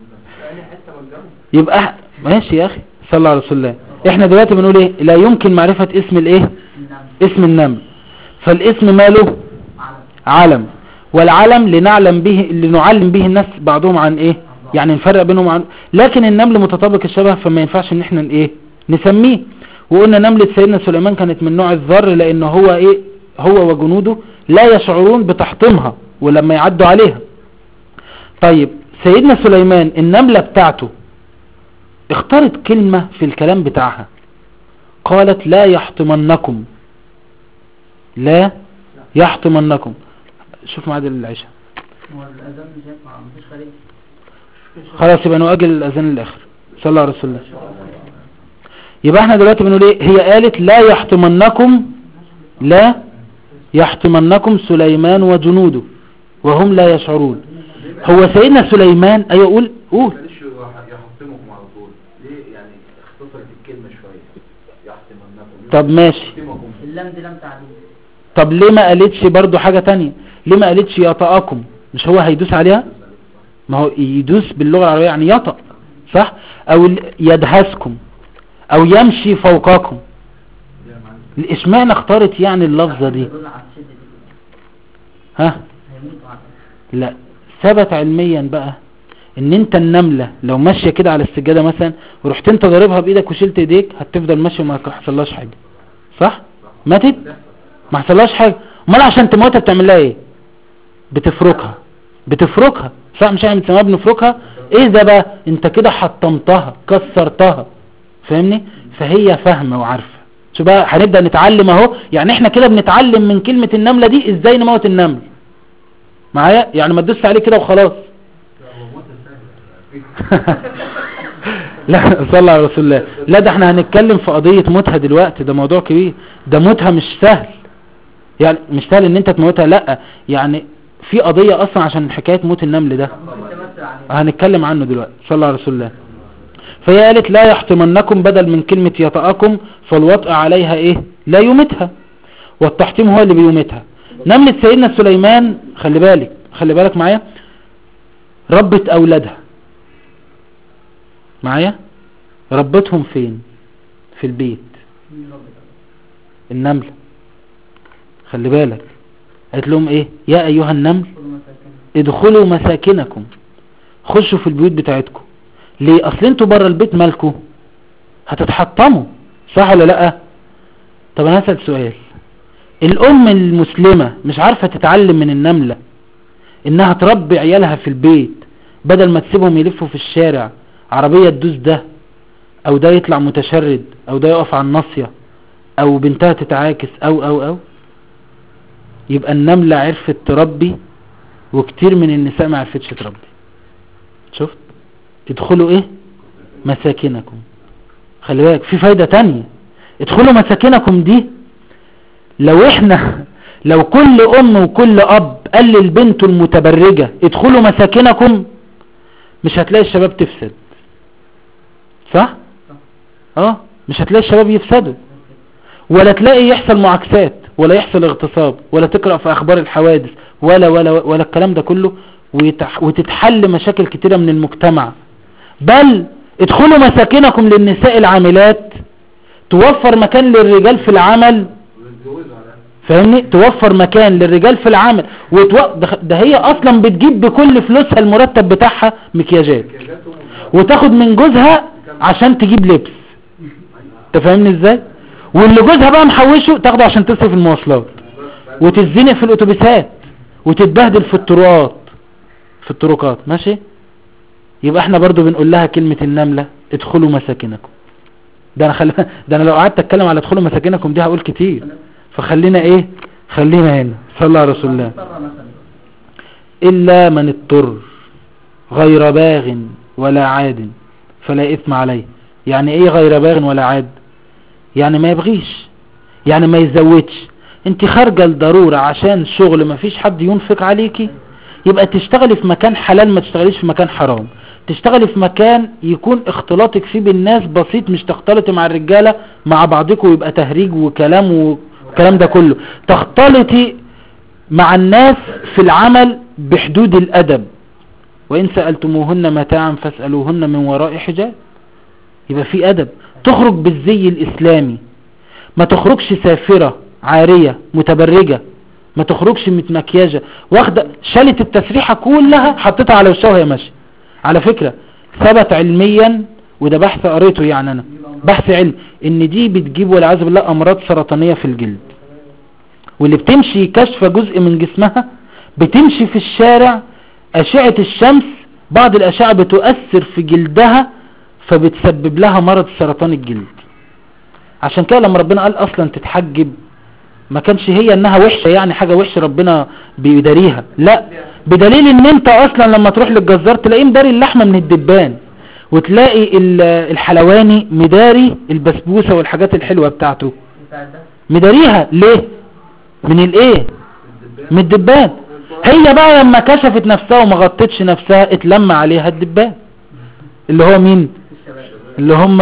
[SPEAKER 1] يبقى ماشي يا اخي. صلى الله على رسول الله. احنا دلوقتي بنقول ايه؟ لا يمكن معرفة اسم الايه؟ اسم النمل. فالاسم ماله؟ علم. والعلم لنعلم به، لنعلم به الناس بعضهم عن ايه؟ يعني نفرق بينهم عن. لكن النمل متطابق الشبه، فما ينفعش ان احنا ايه؟ نسميه. وقلنا نملة سيدنا سليمان كانت من نوع الذر، لان هو ايه؟ هو وجنوده لا يشعرون بتحطيمها ولما يعدوا عليها. طيب سيدنا سليمان النملة بتاعته اختارت كلمة في الكلام بتاعها، قالت لا يحطمنكم. لا يحطمنكم. شوف معادل العشاء.
[SPEAKER 2] هو الأذان مش هينفع مفيش خارج.
[SPEAKER 1] خلاص يبقى نؤجل الأذان للآخر. صلى الله عليه وسلم. يبقى احنا دلوقتي بنقول ايه؟ هي قالت لا يحطمنكم لا يحطمنكم سليمان وجنوده وهم لا يشعرون. هو سيدنا سليمان ايه يقول قول
[SPEAKER 3] معلش يحطمكم على طول ليه؟ يعني اختصرت الكلمة شوية يحطمنكم.
[SPEAKER 1] طب ماشي.
[SPEAKER 2] اللام دي لام تعليم.
[SPEAKER 1] طب ليه ما قالتش برضو حاجة تانية؟ ليه ما قالتش يطأكم؟ مش هو هيدوس عليها؟ ما هو يدوس باللغة العربية يعني يطأ صح؟ او يدهسكم او يمشي فوقكم. اشمعنى اختارت يعني اللفظة دي؟ ها لا ثبت علميا بقى ان انت النملة لو ماشية كده على السجادة مثلا ورحت انت ضاربها بايدك وشلت ايديك هتفضل ماشية وما حصلهاش حاجة صح؟ ماتت؟ ما حصلهاش حاجة. امال عشان تموتها بتعمل لها ايه؟ بتفركها بتفركها صح؟ مش احنا بنسميها بنفركها؟ ايه ده بقى؟ انت كده حطمتها كسرتها فاهمني؟ فهي فاهمة وعارفة. شو بقى هنبدأ نتعلم اهو. يعني احنا كده بنتعلم من كلمة النملة دي ازاي نموت النمل معايا. يعني ما تدوس عليه كده وخلاص. لا صلى على رسول الله. لا ده احنا هنتكلم في قضية موتها دلوقتي. ده موضوع كبير. ده موتها مش سهل. يعني مش سهل ان انت تموتها لا يعني في قضية اصلا عشان حكاية موت النمل ده هنتكلم عنه دلوقتي. صلى على رسول الله. فهي قالت لا يحطمنكم بدل من كلمة يطأكم فالوطء عليها ايه؟ لا يمتها والتحطيم هو اللي بيمتها. نملة سيدنا سليمان خلي بالك خلي بالك معايا ربت اولادها معايا. ربتهم فين؟ في البيت. النملة خلي بالك قالت لهم ايه؟ يا ايها النمل ادخلوا مساكنكم خشوا في البيوت بتاعتكم. ليه؟ اصل انتوا بره البيت مالكم هتتحطموا صح ولا لا؟ طب انا هسأل سؤال. الام المسلمة مش عارفة تتعلم من النملة انها تربي عيالها في البيت بدل ما تسيبهم يلفوا في الشارع عربية تدوس ده او ده يطلع متشرد او ده يقف على الناصية او بنتها تتعاكس او او او يبقى النملة عرفت تربي وكتير من النساء ما عرفتش تربي. شفت؟ ادخلوا ايه؟ مساكنكم. خلي بالك في فايدة تانية. ادخلوا مساكنكم دي لو احنا لو كل ام وكل اب قال للبنت المتبرجة ادخلوا مساكنكم مش هتلاقي الشباب تفسد صح؟ اه مش هتلاقي الشباب يفسدوا ولا تلاقي يحصل معاكسات ولا يحصل اغتصاب ولا تقرأ في اخبار الحوادث ولا ولا ولا الكلام ده كله وتتحل مشاكل كتيرة من المجتمع. بل ادخلوا مساكنكم للنساء العاملات توفر مكان للرجال في العمل فاهمني؟ توفر مكان للرجال في العمل وتو... ده هي اصلا بتجيب بكل فلوسها المرتب بتاعها مكياجات وتاخد من جوزها عشان تجيب لبس. تفهمني ازاي؟ واللي جوزها بقى محوشه تاخده عشان تصرف المواصلات وتتزنق في الاتوبيسات وتتبهدل في الطرقات في الطرقات ماشي. يبقى احنا برضو بنقول لها كلمة النملة ادخلوا مساكنكم. ده انا خل... ده انا لو قعدت اتكلم على ادخلوا مساكنكم دي هقول كتير فخلينا ايه خلينا هنا. صلى الله على رسول الله. الا من اضطر غير باغ ولا عاد فلا اثم عليه. يعني ايه غير باغ ولا عاد؟ يعني ما يبغيش يعني ما يزودش. انت خارجه لضروره عشان شغل ما فيش حد ينفق عليكي يبقى تشتغلي في مكان حلال ما تشتغليش في مكان حرام. تشتغلي في مكان يكون اختلاطك فيه بالناس بسيط مش تختلطي مع الرجالة مع بعضكم ويبقى تهريج وكلام والكلام ده كله. تختلطي مع الناس في العمل بحدود الأدب. وإن سألتموهن متاعا فاسألوهن من وراء حجاب. يبقى في أدب. تخرج بالزي الإسلامي ما تخرجش سافرة عارية متبرجة ما تخرجش متمكياجة واخدة شالت التسريحة كلها حطيتها على وشها وهي ماشية. على فكرة ثبت علميا وده بحث قريته يعني انا بحث علم ان دي بتجيب والعياذ بالله امراض سرطانية في الجلد. واللي بتمشي كشفة جزء من جسمها بتمشي في الشارع اشعة الشمس بعض الاشعة بتؤثر في جلدها فبتسبب لها مرض سرطان الجلد. عشان كده لما ربنا قال اصلا تتحجب ما كانش هي انها وحشة يعني حاجة وحشة ربنا بيداريها، لا، بدليل ان انت اصلا لما تروح للجزار تلاقيه مداري اللحمة من الدبان، وتلاقي الحلواني مداري البسبوسة والحاجات الحلوة بتاعته مداريها ليه؟ من الايه؟ من الدبان. هي بقى لما كشفت نفسها وما غطتش نفسها اتلم عليها الدبان، اللي هو مين؟ اللي هم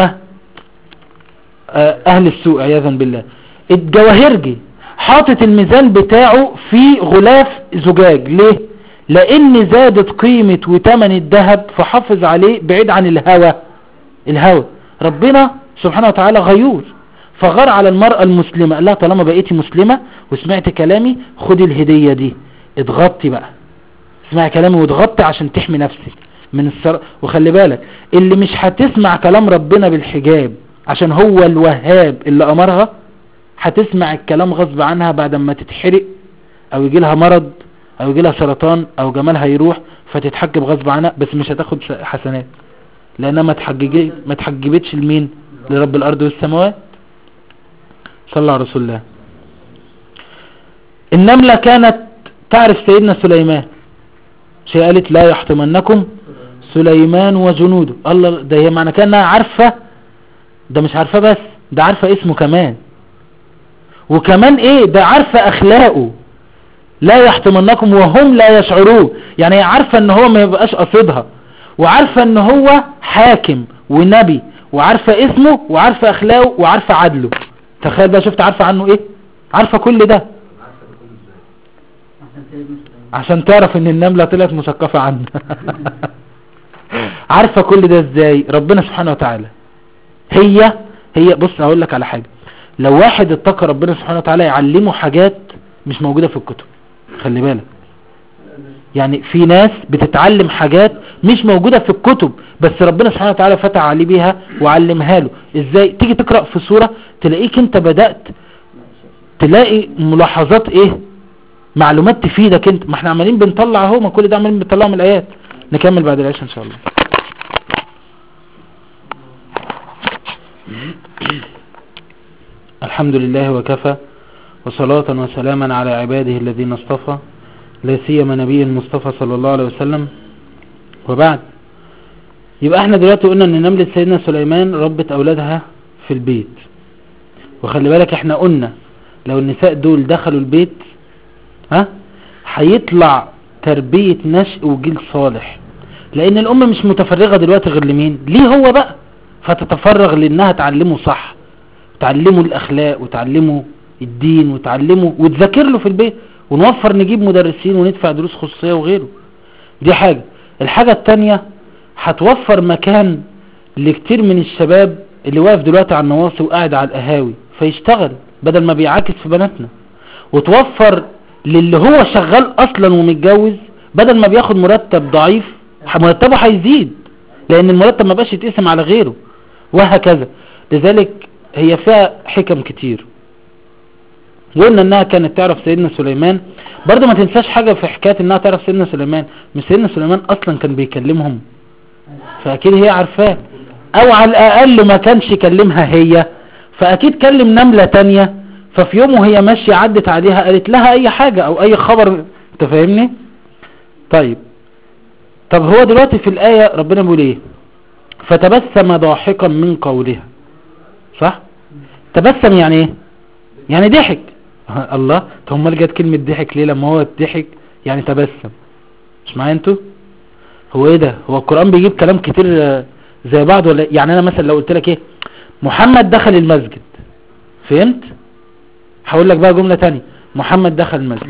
[SPEAKER 1] اهل السوء عياذا بالله. الجواهرجي حاطط الميزان بتاعه في غلاف زجاج، ليه؟ لان زادت قيمة وتمن الذهب فحافظ عليه بعيد عن الهوى. الهوى ربنا سبحانه وتعالى غيور، فغار على المرأة المسلمة، قال لها طالما بقيتي مسلمة وسمعت كلامي خدي الهدية دي، اضغطي بقى، اسمعي كلامي واضغطي عشان تحمي نفسك من السر. وخلي بالك اللي مش هتسمع كلام ربنا بالحجاب عشان هو الوهاب اللي امرها، هتسمع الكلام غصب عنها بعد ما تتحرق او يجي لها مرض او يجي لها سرطان او جمالها يروح فتتحجب غصب عنها، بس مش هتاخد حسنات لانها ما تحججي ما تحجبتش لمين؟ لرب الارض والسماوات. صلى الله على رسول الله. النملة كانت تعرف سيدنا سليمان، شيء قالت لا يحطمنكم سليمان وجنوده. الله، ده هي معنى كانها عارفة، ده مش عارفة بس ده عارفة اسمه كمان، وكمان ايه ده عارفة اخلاقه، لا يحطمنكم وهم لا يشعرون، يعني هي عارفة ان هو ما يبقاش قصدها، وعارفة ان هو حاكم ونبي، وعارفة اسمه وعارفة اخلاقه وعارفة عدله. تخيل بقى، شفت عارفة عنه ايه؟ عارفة كل ده عشان تعرف ان النملة طلعت مثقفة عنه. عارفة كل ده ازاي؟ ربنا سبحانه وتعالى. هي هي بص هقول لك على حاجة، لو واحد اتقى ربنا سبحانه وتعالى يعلمه حاجات مش موجودة في الكتب، خلي بالك، يعني في ناس بتتعلم حاجات مش موجودة في الكتب بس ربنا سبحانه وتعالى فتح عليه بيها وعلمها له. ازاي؟ تيجي تقرأ في سورة تلاقيك انت بدأت تلاقي ملاحظات ايه، معلومات تفيدك انت. ما احنا عمالين بنطلع اهو، ما كل ده عمالين بنطلعه من الايات. نكمل بعد العشاء ان شاء الله. الحمد لله وكفى، وصلاة وسلاما على عباده الذين اصطفى، لا سيما نبي المصطفى صلى الله عليه وسلم، وبعد. يبقى احنا دلوقتي قلنا ان نملة سيدنا سليمان ربت اولادها في البيت، وخلي بالك احنا قلنا لو النساء دول دخلوا البيت ها هيطلع تربية نشء وجيل صالح، لان الام مش متفرغة دلوقتي غير لمين؟ ليه هو بقى، فتتفرغ لانها تعلمه صح، تعلمه الاخلاق وتعلمه الدين وتعلمه وتذاكر له في البيت، ونوفر نجيب مدرسين وندفع دروس خصوصية وغيره. دي حاجة. الحاجة التانية هتوفر مكان لكتير من الشباب اللي واقف دلوقتي على النواصي وقاعد على القهاوي فيشتغل بدل ما بيعاكس في بناتنا، وتوفر للي هو شغال اصلا ومتجوز بدل ما بياخد مرتب ضعيف مرتبه هيزيد لان المرتب ما بقاش يتقسم على غيره، وهكذا. لذلك هي فيها حكم كتير. وقلنا انها كانت تعرف سيدنا سليمان. برضو ما تنساش حاجة في حكاية انها تعرف سيدنا سليمان، مش سيدنا سليمان اصلا كان بيكلمهم، فاكيد هي عارفاه، او على الاقل ما كانش يكلمها هي، فاكيد كلم نملة تانية، ففي يوم وهي ماشية عدت عليها قالت لها اي حاجة او اي خبر. انت فاهمني؟ طيب، طب هو دلوقتي في الآية ربنا بيقول ايه؟ فتبسم ضاحكا من قولها، صح؟ تبسم يعني ايه؟ يعني ضحك. الله، طب امال جت كلمة ضحك ليه لما هو ضحك يعني تبسم؟ مش معايا انتوا؟ هو ايه ده؟ هو القرآن بيجيب كلام كتير زي بعض ولا؟ يعني انا مثلا لو قلت لك ايه محمد دخل المسجد، فهمت؟ هقول لك بقى جملة تانية، محمد دخل المسجد،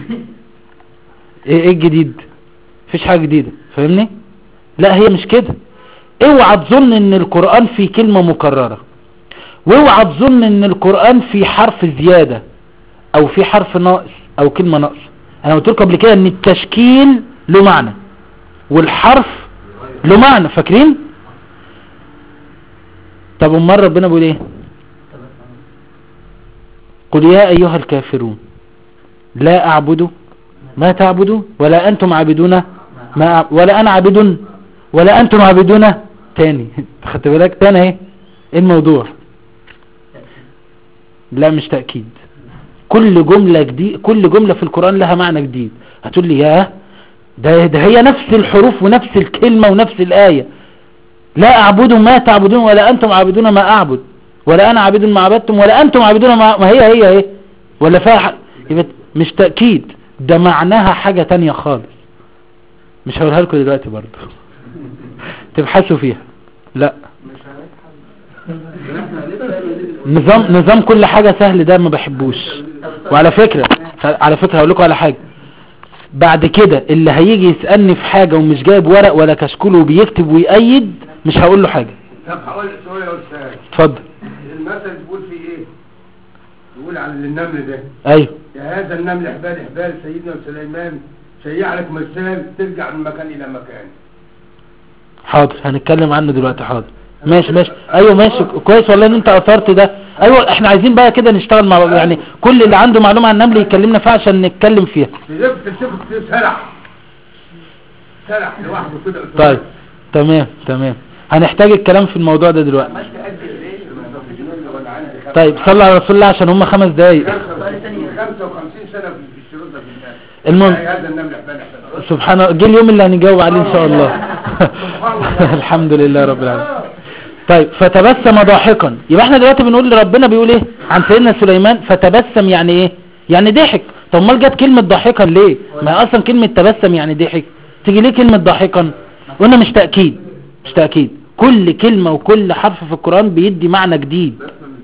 [SPEAKER 1] ايه ايه الجديد؟ مفيش حاجة جديدة، فاهمني؟ لا، هي مش كده. اوعى تظن ان القرآن فيه كلمة مكررة، واوعى تظن ان القرآن فيه حرف زيادة او فيه حرف ناقص او كلمة ناقص. انا قلت لكم قبل كده ان التشكيل له معنى والحرف له معنى، فاكرين؟ طب امال ربنا بيقول ايه؟ قل يا ايها الكافرون لا اعبد ما تعبدون ولا انتم عابدون ما ولا انا عابد ولا انتم عابدون. تاني خدت بالك؟ تاني ايه الموضوع؟ لا مش تأكيد. كل جملة جديد، كل جملة في القرآن لها معنى جديد. هتقول لي ياه ده, ده هي نفس الحروف ونفس الكلمة ونفس الآية، لا أعبد ما تعبدون ولا أنتم عابدون ما أعبد ولا أنا عابد ما عبدتم ولا أنتم عابدون ما, ما هي هي هي ولا فيها، يبقى مش تأكيد، ده معناها حاجة تانية خالص. مش هقولها لكم دلوقتي برضه تبحثوا فيها. لا نظام نظام كل حاجة سهل ده ما بحبوش. وعلى فكرة على فكرة هقول لكم على حاجة، بعد كده اللي هيجي يسألني في حاجة ومش جايب ورق ولا كشكول وبيكتب ويأيد مش هقول له حاجة.
[SPEAKER 4] طب هقول سؤال يا استاذ.
[SPEAKER 1] اتفضل.
[SPEAKER 4] المثل بيقول فيه ايه؟ بيقول على النمل ده،
[SPEAKER 1] ايوه
[SPEAKER 4] يا هذا النمل احبال احبال سيدنا سليمان شيع لك مثال ترجع من مكان الى مكان.
[SPEAKER 1] حاضر هنتكلم عنه دلوقتي. حاضر ماشي ماشي ايوه ماشي كويس والله ان انت اثرت ده. ايوه احنا عايزين بقى كده نشتغل مع يعني كل اللي عنده معلومة عن النمل يكلمنا فيها عشان نتكلم فيها.
[SPEAKER 4] سرح سرح لوحده كده.
[SPEAKER 1] طيب تمام تمام هنحتاج الكلام في الموضوع ده دلوقتي. طيب صلى على رسول الله عشان هم خمس دقايق.
[SPEAKER 4] خمسة وخمسين سنة في الشروط ده في
[SPEAKER 1] المهم
[SPEAKER 4] هذا النمل احبال احبال.
[SPEAKER 1] سبحان الله جه اليوم اللي هنجاوب عليه ان شاء الله. الحمد لله رب العالمين. طيب فتبسم ضاحكا، يبقى احنا دلوقتي بنقول لربنا بيقول ايه عن سيدنا سليمان؟ فتبسم يعني ايه؟ يعني ضحك. طب امال جت كلمة ضاحكا ليه؟ ما اصلا كلمة تبسم يعني ضحك، تيجي ليه كلمة ضاحكا؟ قلنا مش تأكيد، مش تأكيد، كل كلمة وكل حرف في القرآن بيدي معنى جديد.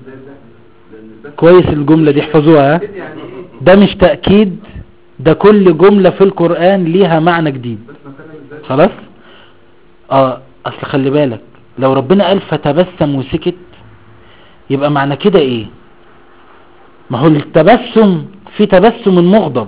[SPEAKER 1] كويس الجملة دي احفظوها. ها ده مش تأكيد، ده كل جملة في القرآن ليها معنى جديد. خلاص اه اصل خلي بالك لو ربنا قال فتبسم وسكت يبقى معنى كده ايه؟ ما هو التبسم في تبسم مغضب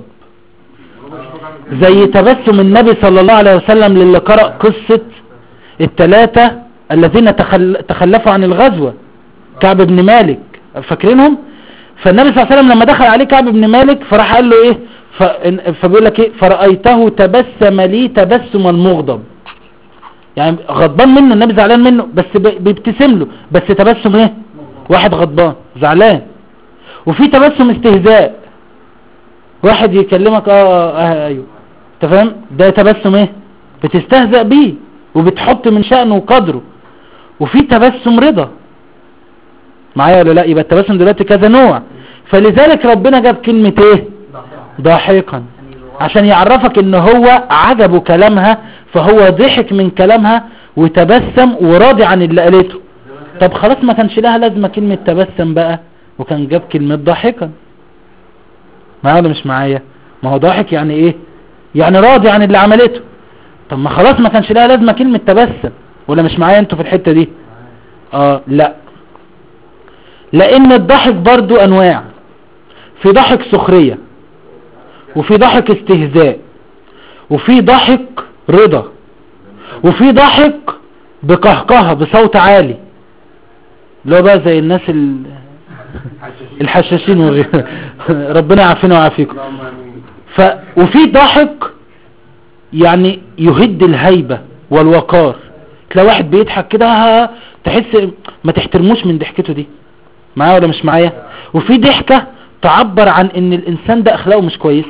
[SPEAKER 1] زي تبسم النبي صلى الله عليه وسلم للي قرأ قصة الثلاثة الذين تخل... تخلفوا عن الغزوة، كعب بن مالك فاكرينهم؟ فالنبي صلى الله عليه وسلم لما دخل عليه كعب بن مالك فراح قال له ايه؟ ف... فبيقول لك ايه؟ فرأيته تبسم لي تبسم المغضب، يعني غضبان منه النبي زعلان منه بس بيبتسم له، بس تبسم ايه؟ واحد غضبان زعلان. وفي تبسم استهزاء، واحد يكلمك اه, آه ايوه انت فاهم، ده تبسم ايه؟ بتستهزأ بيه وبتحط من شأنه وقدره. وفي تبسم رضا معايا ولا لا؟ يبقى التبسم دلوقتي كذا نوع. فلذلك ربنا جاب كلمة ايه؟ ضاحكا عشان يعرفك ان هو عجبه كلامها، فهو ضحك من كلامها وتبسم وراضي عن اللي قالته. طب خلاص ما كانش لها لازمة كلمة تبسم بقى وكان جاب كلمة ضاحكا. معايا ولا مش معايا؟ ما هو ضاحك يعني ايه؟ يعني راضي عن اللي عملته. طب ما خلاص ما كانش لها لازمة كلمة تبسم. ولا مش معايا انتوا في الحتة دي؟ اه لا، لان الضحك برضو انواع، في ضحك سخرية وفي ضحك استهزاء وفي ضحك رضا وفي ضحك بقهقهة بصوت عالي اللي هو بقى زي الناس الحشاشين وغيره ربنا يعافينا ويعافيكم. ف وفي ضحك يعني يهد الهيبة والوقار، تلاقي واحد بيضحك كده تحس ما تحترموش من ضحكته دي. معايا ولا مش معايا؟ وفي ضحكة تعبر عن ان الانسان ده اخلاقه مش كويسة،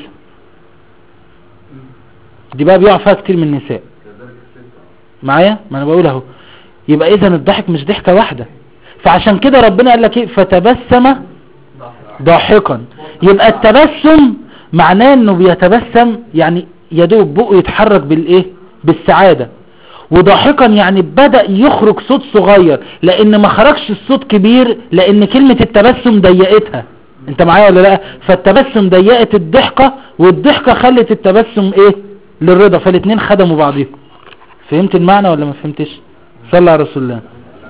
[SPEAKER 1] دي بقى بيقع فيها كتير من النساء. معايا؟ ما انا بقول اهو. يبقى اذا الضحك مش ضحكة واحدة. فعشان كده ربنا قال لك ايه؟ فتبسم ضاحكا. يبقى التبسم معناه انه بيتبسم يعني يدوب بقه يتحرك بالايه؟ بالسعادة. وضاحكا يعني بدأ يخرج صوت صغير، لان ما خرجش الصوت كبير لان كلمة التبسم ضيقتها. انت معايا ولا لا؟ فالتبسم ضيقت الضحكة والضحكة خلت التبسم ايه؟ للرضا، فالاثنين خدموا بعضهم. فهمت المعنى ولا ما فهمتش؟ صلى على رسول الله.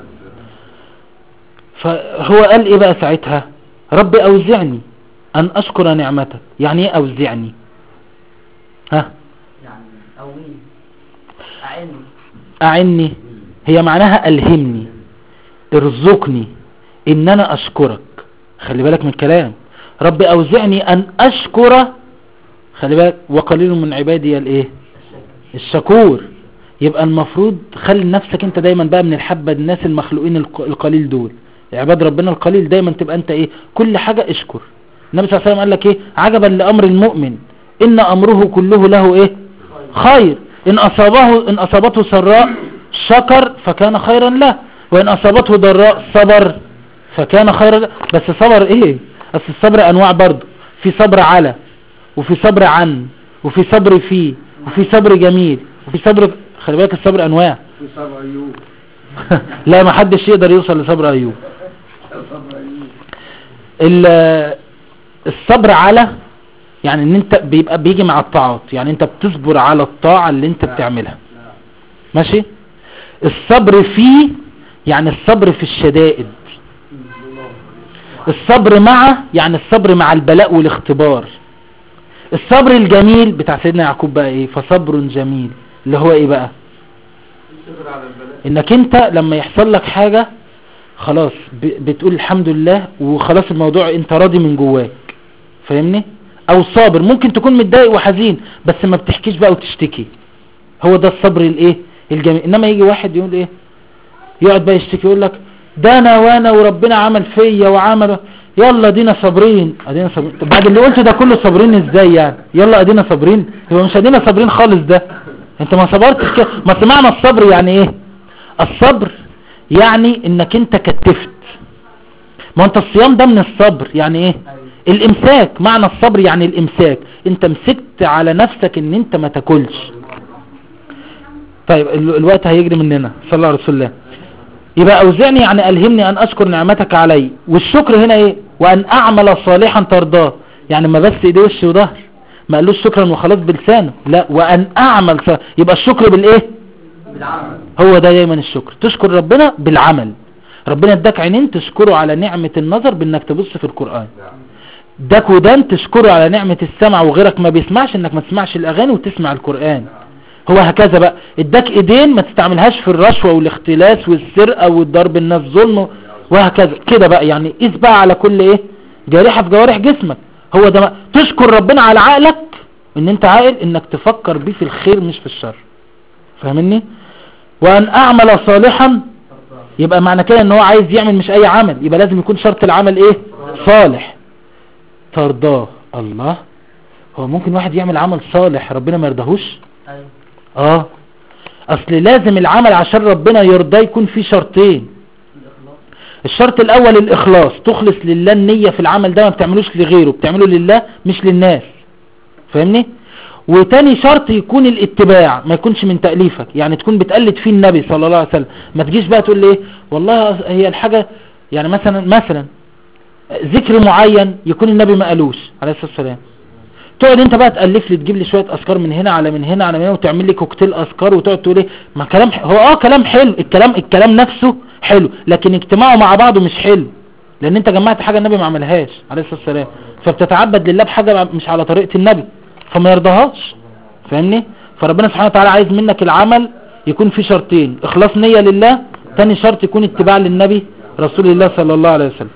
[SPEAKER 1] فهو قال ايه بقى ساعتها؟ رب اوزعني ان اشكر نعمتك. يعني ايه اوزعني؟ ها
[SPEAKER 2] يعني أوين أعني
[SPEAKER 1] اعني هي معناها الهمني ارزقني ان انا اشكرك. خلي بالك من الكلام، رب اوزعني ان اشكر، خلي بالك، وقليل من عبادي الايه؟ الشكور. يبقى المفروض خلي نفسك انت دايما بقى من الحبة الناس المخلوقين القليل دول، عباد ربنا القليل، دايما تبقى انت ايه؟ كل حاجة اشكر. النبي صلى الله عليه وسلم قال لك ايه؟ عجبا لامر المؤمن ان امره كله له ايه؟ خير. ان اصابه ان اصابته سراء شكر فكان خيرا له، وان اصابته ضراء صبر فكان خيرا له. بس صبر ايه؟ اصل الصبر انواع برضه، في صبر على، وفي صبر عن، وفي صبر فيه، وفي صبر جميل، وفي صبر، خلي بالك الصبر انواع.
[SPEAKER 4] في صبر ايوب.
[SPEAKER 1] لا ما حدش يقدر يوصل لصبر ايوب.
[SPEAKER 4] صبر ايوب.
[SPEAKER 1] ال- الصبر على يعني ان انت بيبقى بيجي مع الطاعات، يعني انت بتصبر على الطاعة اللي انت بتعملها، ماشي. الصبر فيه يعني الصبر في الشدائد. الصبر مع يعني الصبر مع البلاء والاختبار. الصبر الجميل بتاع سيدنا يعقوب بقى ايه؟ فصبر جميل، اللي هو ايه بقى؟
[SPEAKER 3] الصبر على البلاء.
[SPEAKER 1] انك انت لما يحصل لك حاجة خلاص ب- بتقول الحمد لله وخلاص، الموضوع انت راضي من جواك، فاهمني؟ او صابر، ممكن تكون متضايق وحزين بس ما بتحكيش بقى وتشتكي، هو ده الصبر الايه؟ الجميل. انما يجي واحد يقول ايه؟ يقعد بقى يشتكي يقول لك ده انا وانا وربنا عمل فيا وعمل، يلا ادينا صابرين ادينا صابرين. طب بعد اللي قلته ده كله صابرين ازاي يعني؟ يلا ادينا صابرين، هو مش ادينا صابرين خالص، ده انت ما صبرتش كده. ما سمعنا الصبر يعني ايه؟ الصبر يعني انك انت كتفت، ما انت الصيام ده من الصبر، يعني ايه؟ الامساك. معنى الصبر يعني الامساك، انت مسكت على نفسك ان انت ما تاكلش. طيب ال- الوقت هيجري مننا، صلى الله عليه وسلم. يبقى اوزعني يعني الهمني ان اشكر نعمتك علي. والشكر هنا ايه؟ وان اعمل صالحا ترضاه، يعني ما بس ايديه وش وظهر، ما قالوش شكرا وخلاص بلسانه، لا، وان اعمل صالح. يبقى الشكر بالايه؟
[SPEAKER 2] بالعمل.
[SPEAKER 1] هو ده دايما الشكر، تشكر ربنا بالعمل. ربنا اداك عينين تشكره على نعمة النظر بانك تبص في القرآن، اداك ودان تشكره على نعمة السمع وغيرك ما بيسمعش انك ما تسمعش الاغاني وتسمع القرآن. هو هكذا بقى. اداك ايدين ما تستعملهاش في الرشوة والاختلاس والسرقة والضرب الناس ظلم، وهكذا كده بقى. يعني قيس بقى على كل ايه؟ جارحة في جوارح جسمك. هو ده بقى. تشكر ربنا على عقلك ان انت عاقل، انك تفكر بيه في الخير مش في الشر، فاهمني؟ وان اعمل صالحا، يبقى معنى كده ان هو عايز يعمل مش اي عمل، يبقى لازم يكون شرط العمل ايه؟ صالح ترضاه. الله، هو ممكن واحد يعمل عمل صالح ربنا ما يرضاهوش؟
[SPEAKER 2] ايوه.
[SPEAKER 1] اه، اصل لازم العمل عشان ربنا يرضاه يكون فيه شرطين.
[SPEAKER 2] الاخلاص.
[SPEAKER 1] الشرط الاول الاخلاص، تخلص لله النية في العمل ده، ما بتعملوش لغيره، بتعمله لله مش للناس، فاهمني؟ وتاني شرط يكون الاتباع، ما يكونش من تأليفك، يعني تكون بتقلد فيه النبي صلى الله عليه وسلم. ما تجيش بقى تقول لي ايه والله هي الحاجة، يعني مثلا مثلا ذكر معين يكون النبي ما قالوش عليه الصلاة والسلام، تقعد انت بقى تألف لي، تجيب لي شوية اذكار من هنا على من هنا على من هنا، وتعمل لي كوكتيل اذكار، وتقعد تقول ايه؟ ما كلام ح... هو اه كلام حلو، الكلام الكلام نفسه حلو، لكن اجتماعه مع بعضه مش حلو، لان انت جمعت حاجة النبي ما عملهاش عليه الصلاة والسلام، فبتتعبد لله بحاجة مش على طريقة النبي، فما يرضاهاش، فاهمني؟ فربنا سبحانه وتعالى عايز منك العمل يكون فيه شرطين، اخلاص نية لله، تاني شرط يكون اتباع للنبي رسول الله صلى الله عليه وسلم.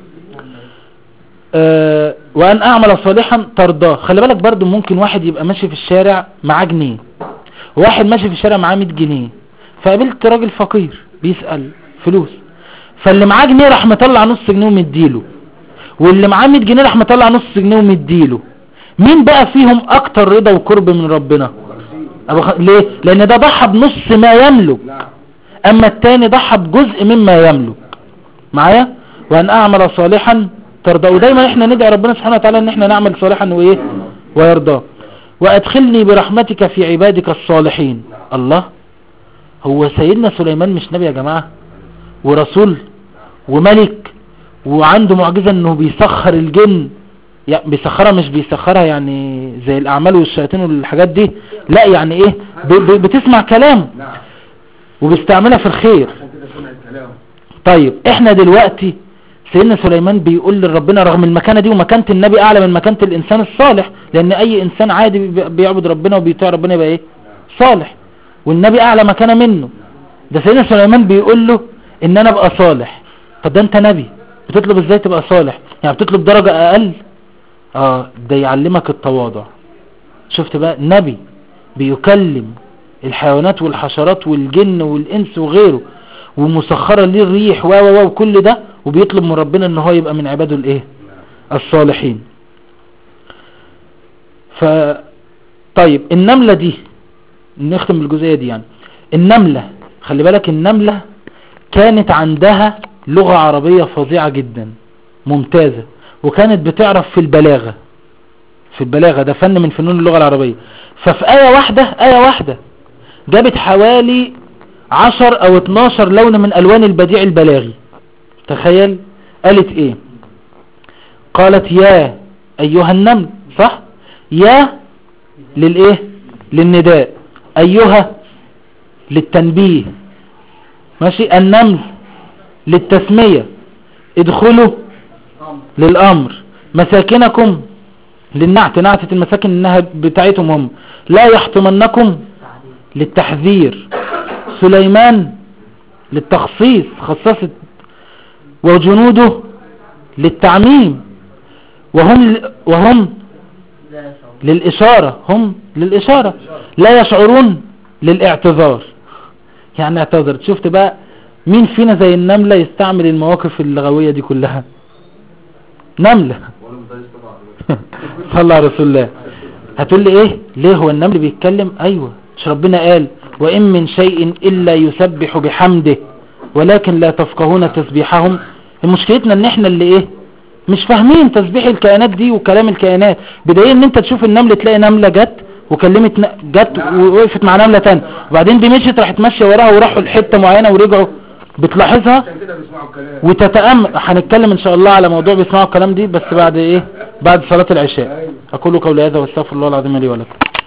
[SPEAKER 1] أه وان اعمل صالحا ترضاه. خلي بالك برضو ممكن واحد يبقى ماشي في الشارع معاه جنيه، واحد ماشي في الشارع معاه مية جنيه، فقابلت راجل فقير بيسأل فلوس، فاللي معاه جنيه راح مطلع نص جنيه ومديله، واللي معاه مية جنيه راح مطلع نص جنيه ومديله. مين بقى فيهم اكتر رضا وقرب من ربنا؟ أبو خ... ليه؟ لان ده ضحى بنص ما يملك، اما التاني ضحى بجزء مما يملك. معايا؟ وان اعمل صالحا ترضى. ودايما احنا ندعي ربنا سبحانه وتعالى ان احنا نعمل صالحا وايه؟ ويرضاه. وادخلني برحمتك في عبادك الصالحين. الله، هو سيدنا سليمان مش نبي يا جماعة ورسول وملك وعنده معجزة انه بيسخر الجن؟ يعني بيسخرها مش بيسخرها يعني زي الاعمال والشياطين والحاجات دي، لا، يعني ايه؟ ب ب بتسمع كلام وبيستعملها في الخير. طيب احنا دلوقتي سيدنا سليمان بيقول لربنا رغم المكانة دي، ومكانة النبي اعلى من مكانة الانسان الصالح، لان اي انسان عادي بيعبد ربنا وبيطيع ربنا يبقى ايه؟ صالح، والنبي اعلى مكانة منه. ده سيدنا سليمان بيقول له ان انا ابقى صالح. طب ده انت نبي بتطلب ازاي تبقى صالح؟ يعني بتطلب درجة اقل؟ اه، ده يعلمك التواضع. شفت بقى؟ نبي بيكلم الحيوانات والحشرات والجن والانس وغيره، ومسخرة ليه الريح و و وكل ده، وبيطلب من ربنا ان هو يبقى من عباده الايه؟ الصالحين. ف طيب النملة دي نختم بالجزئية دي، يعني النملة خلي بالك النملة كانت عندها لغة عربية فظيعة جدا ممتازة، وكانت بتعرف في البلاغة في البلاغة ده فن من فنون اللغة العربية. ففي آية واحدة آية واحدة جابت حوالي عشر او اتناشر لون من الوان البديع البلاغي. تخيل قالت ايه؟ قالت يا ايها النمل، صح؟ يا للايه؟ للنداء، ايها للتنبيه، ماشي، النمل للتسمية، ادخلوا للامر، مساكنكم للنعت، نعتة المساكن انها بتاعتهم هم، لا يحطمنكم للتحذير، سليمان للتخصيص خصصت، وجنوده للتعميم، وهم وهم للإشارة، هم للإشارة، لا يشعرون للاعتذار، يعني اعتذر. شفت بقى مين فينا زي النملة يستعمل المواقف اللغوية دي كلها؟ نملة صلى على رسول الله. هتقول لي ايه ليه هو النمل بيتكلم؟ ايوه مش ربنا قال وإن من شيء إلا يسبح بحمده ولكن لا تفقهون تسبيحهم؟ مشكلتنا ان احنا اللي ايه مش فاهمين تسبيح الكائنات دي وكلام الكائنات، بدليل ان انت تشوف النمل تلاقي نملة جت وكلمت ن... جت ووقفت مع نملة تانية، وبعدين دي مشيت راحت ماشية وراها وراحوا لحتة معينة ورجعوا، بتلاحظها وتتأمل. هنتكلم ان شاء الله على موضوع بيسمعوا الكلام دي بس بعد ايه بعد صلاة العشاء. اقول قولي هذا واستغفر الله العظيم لي ولكم.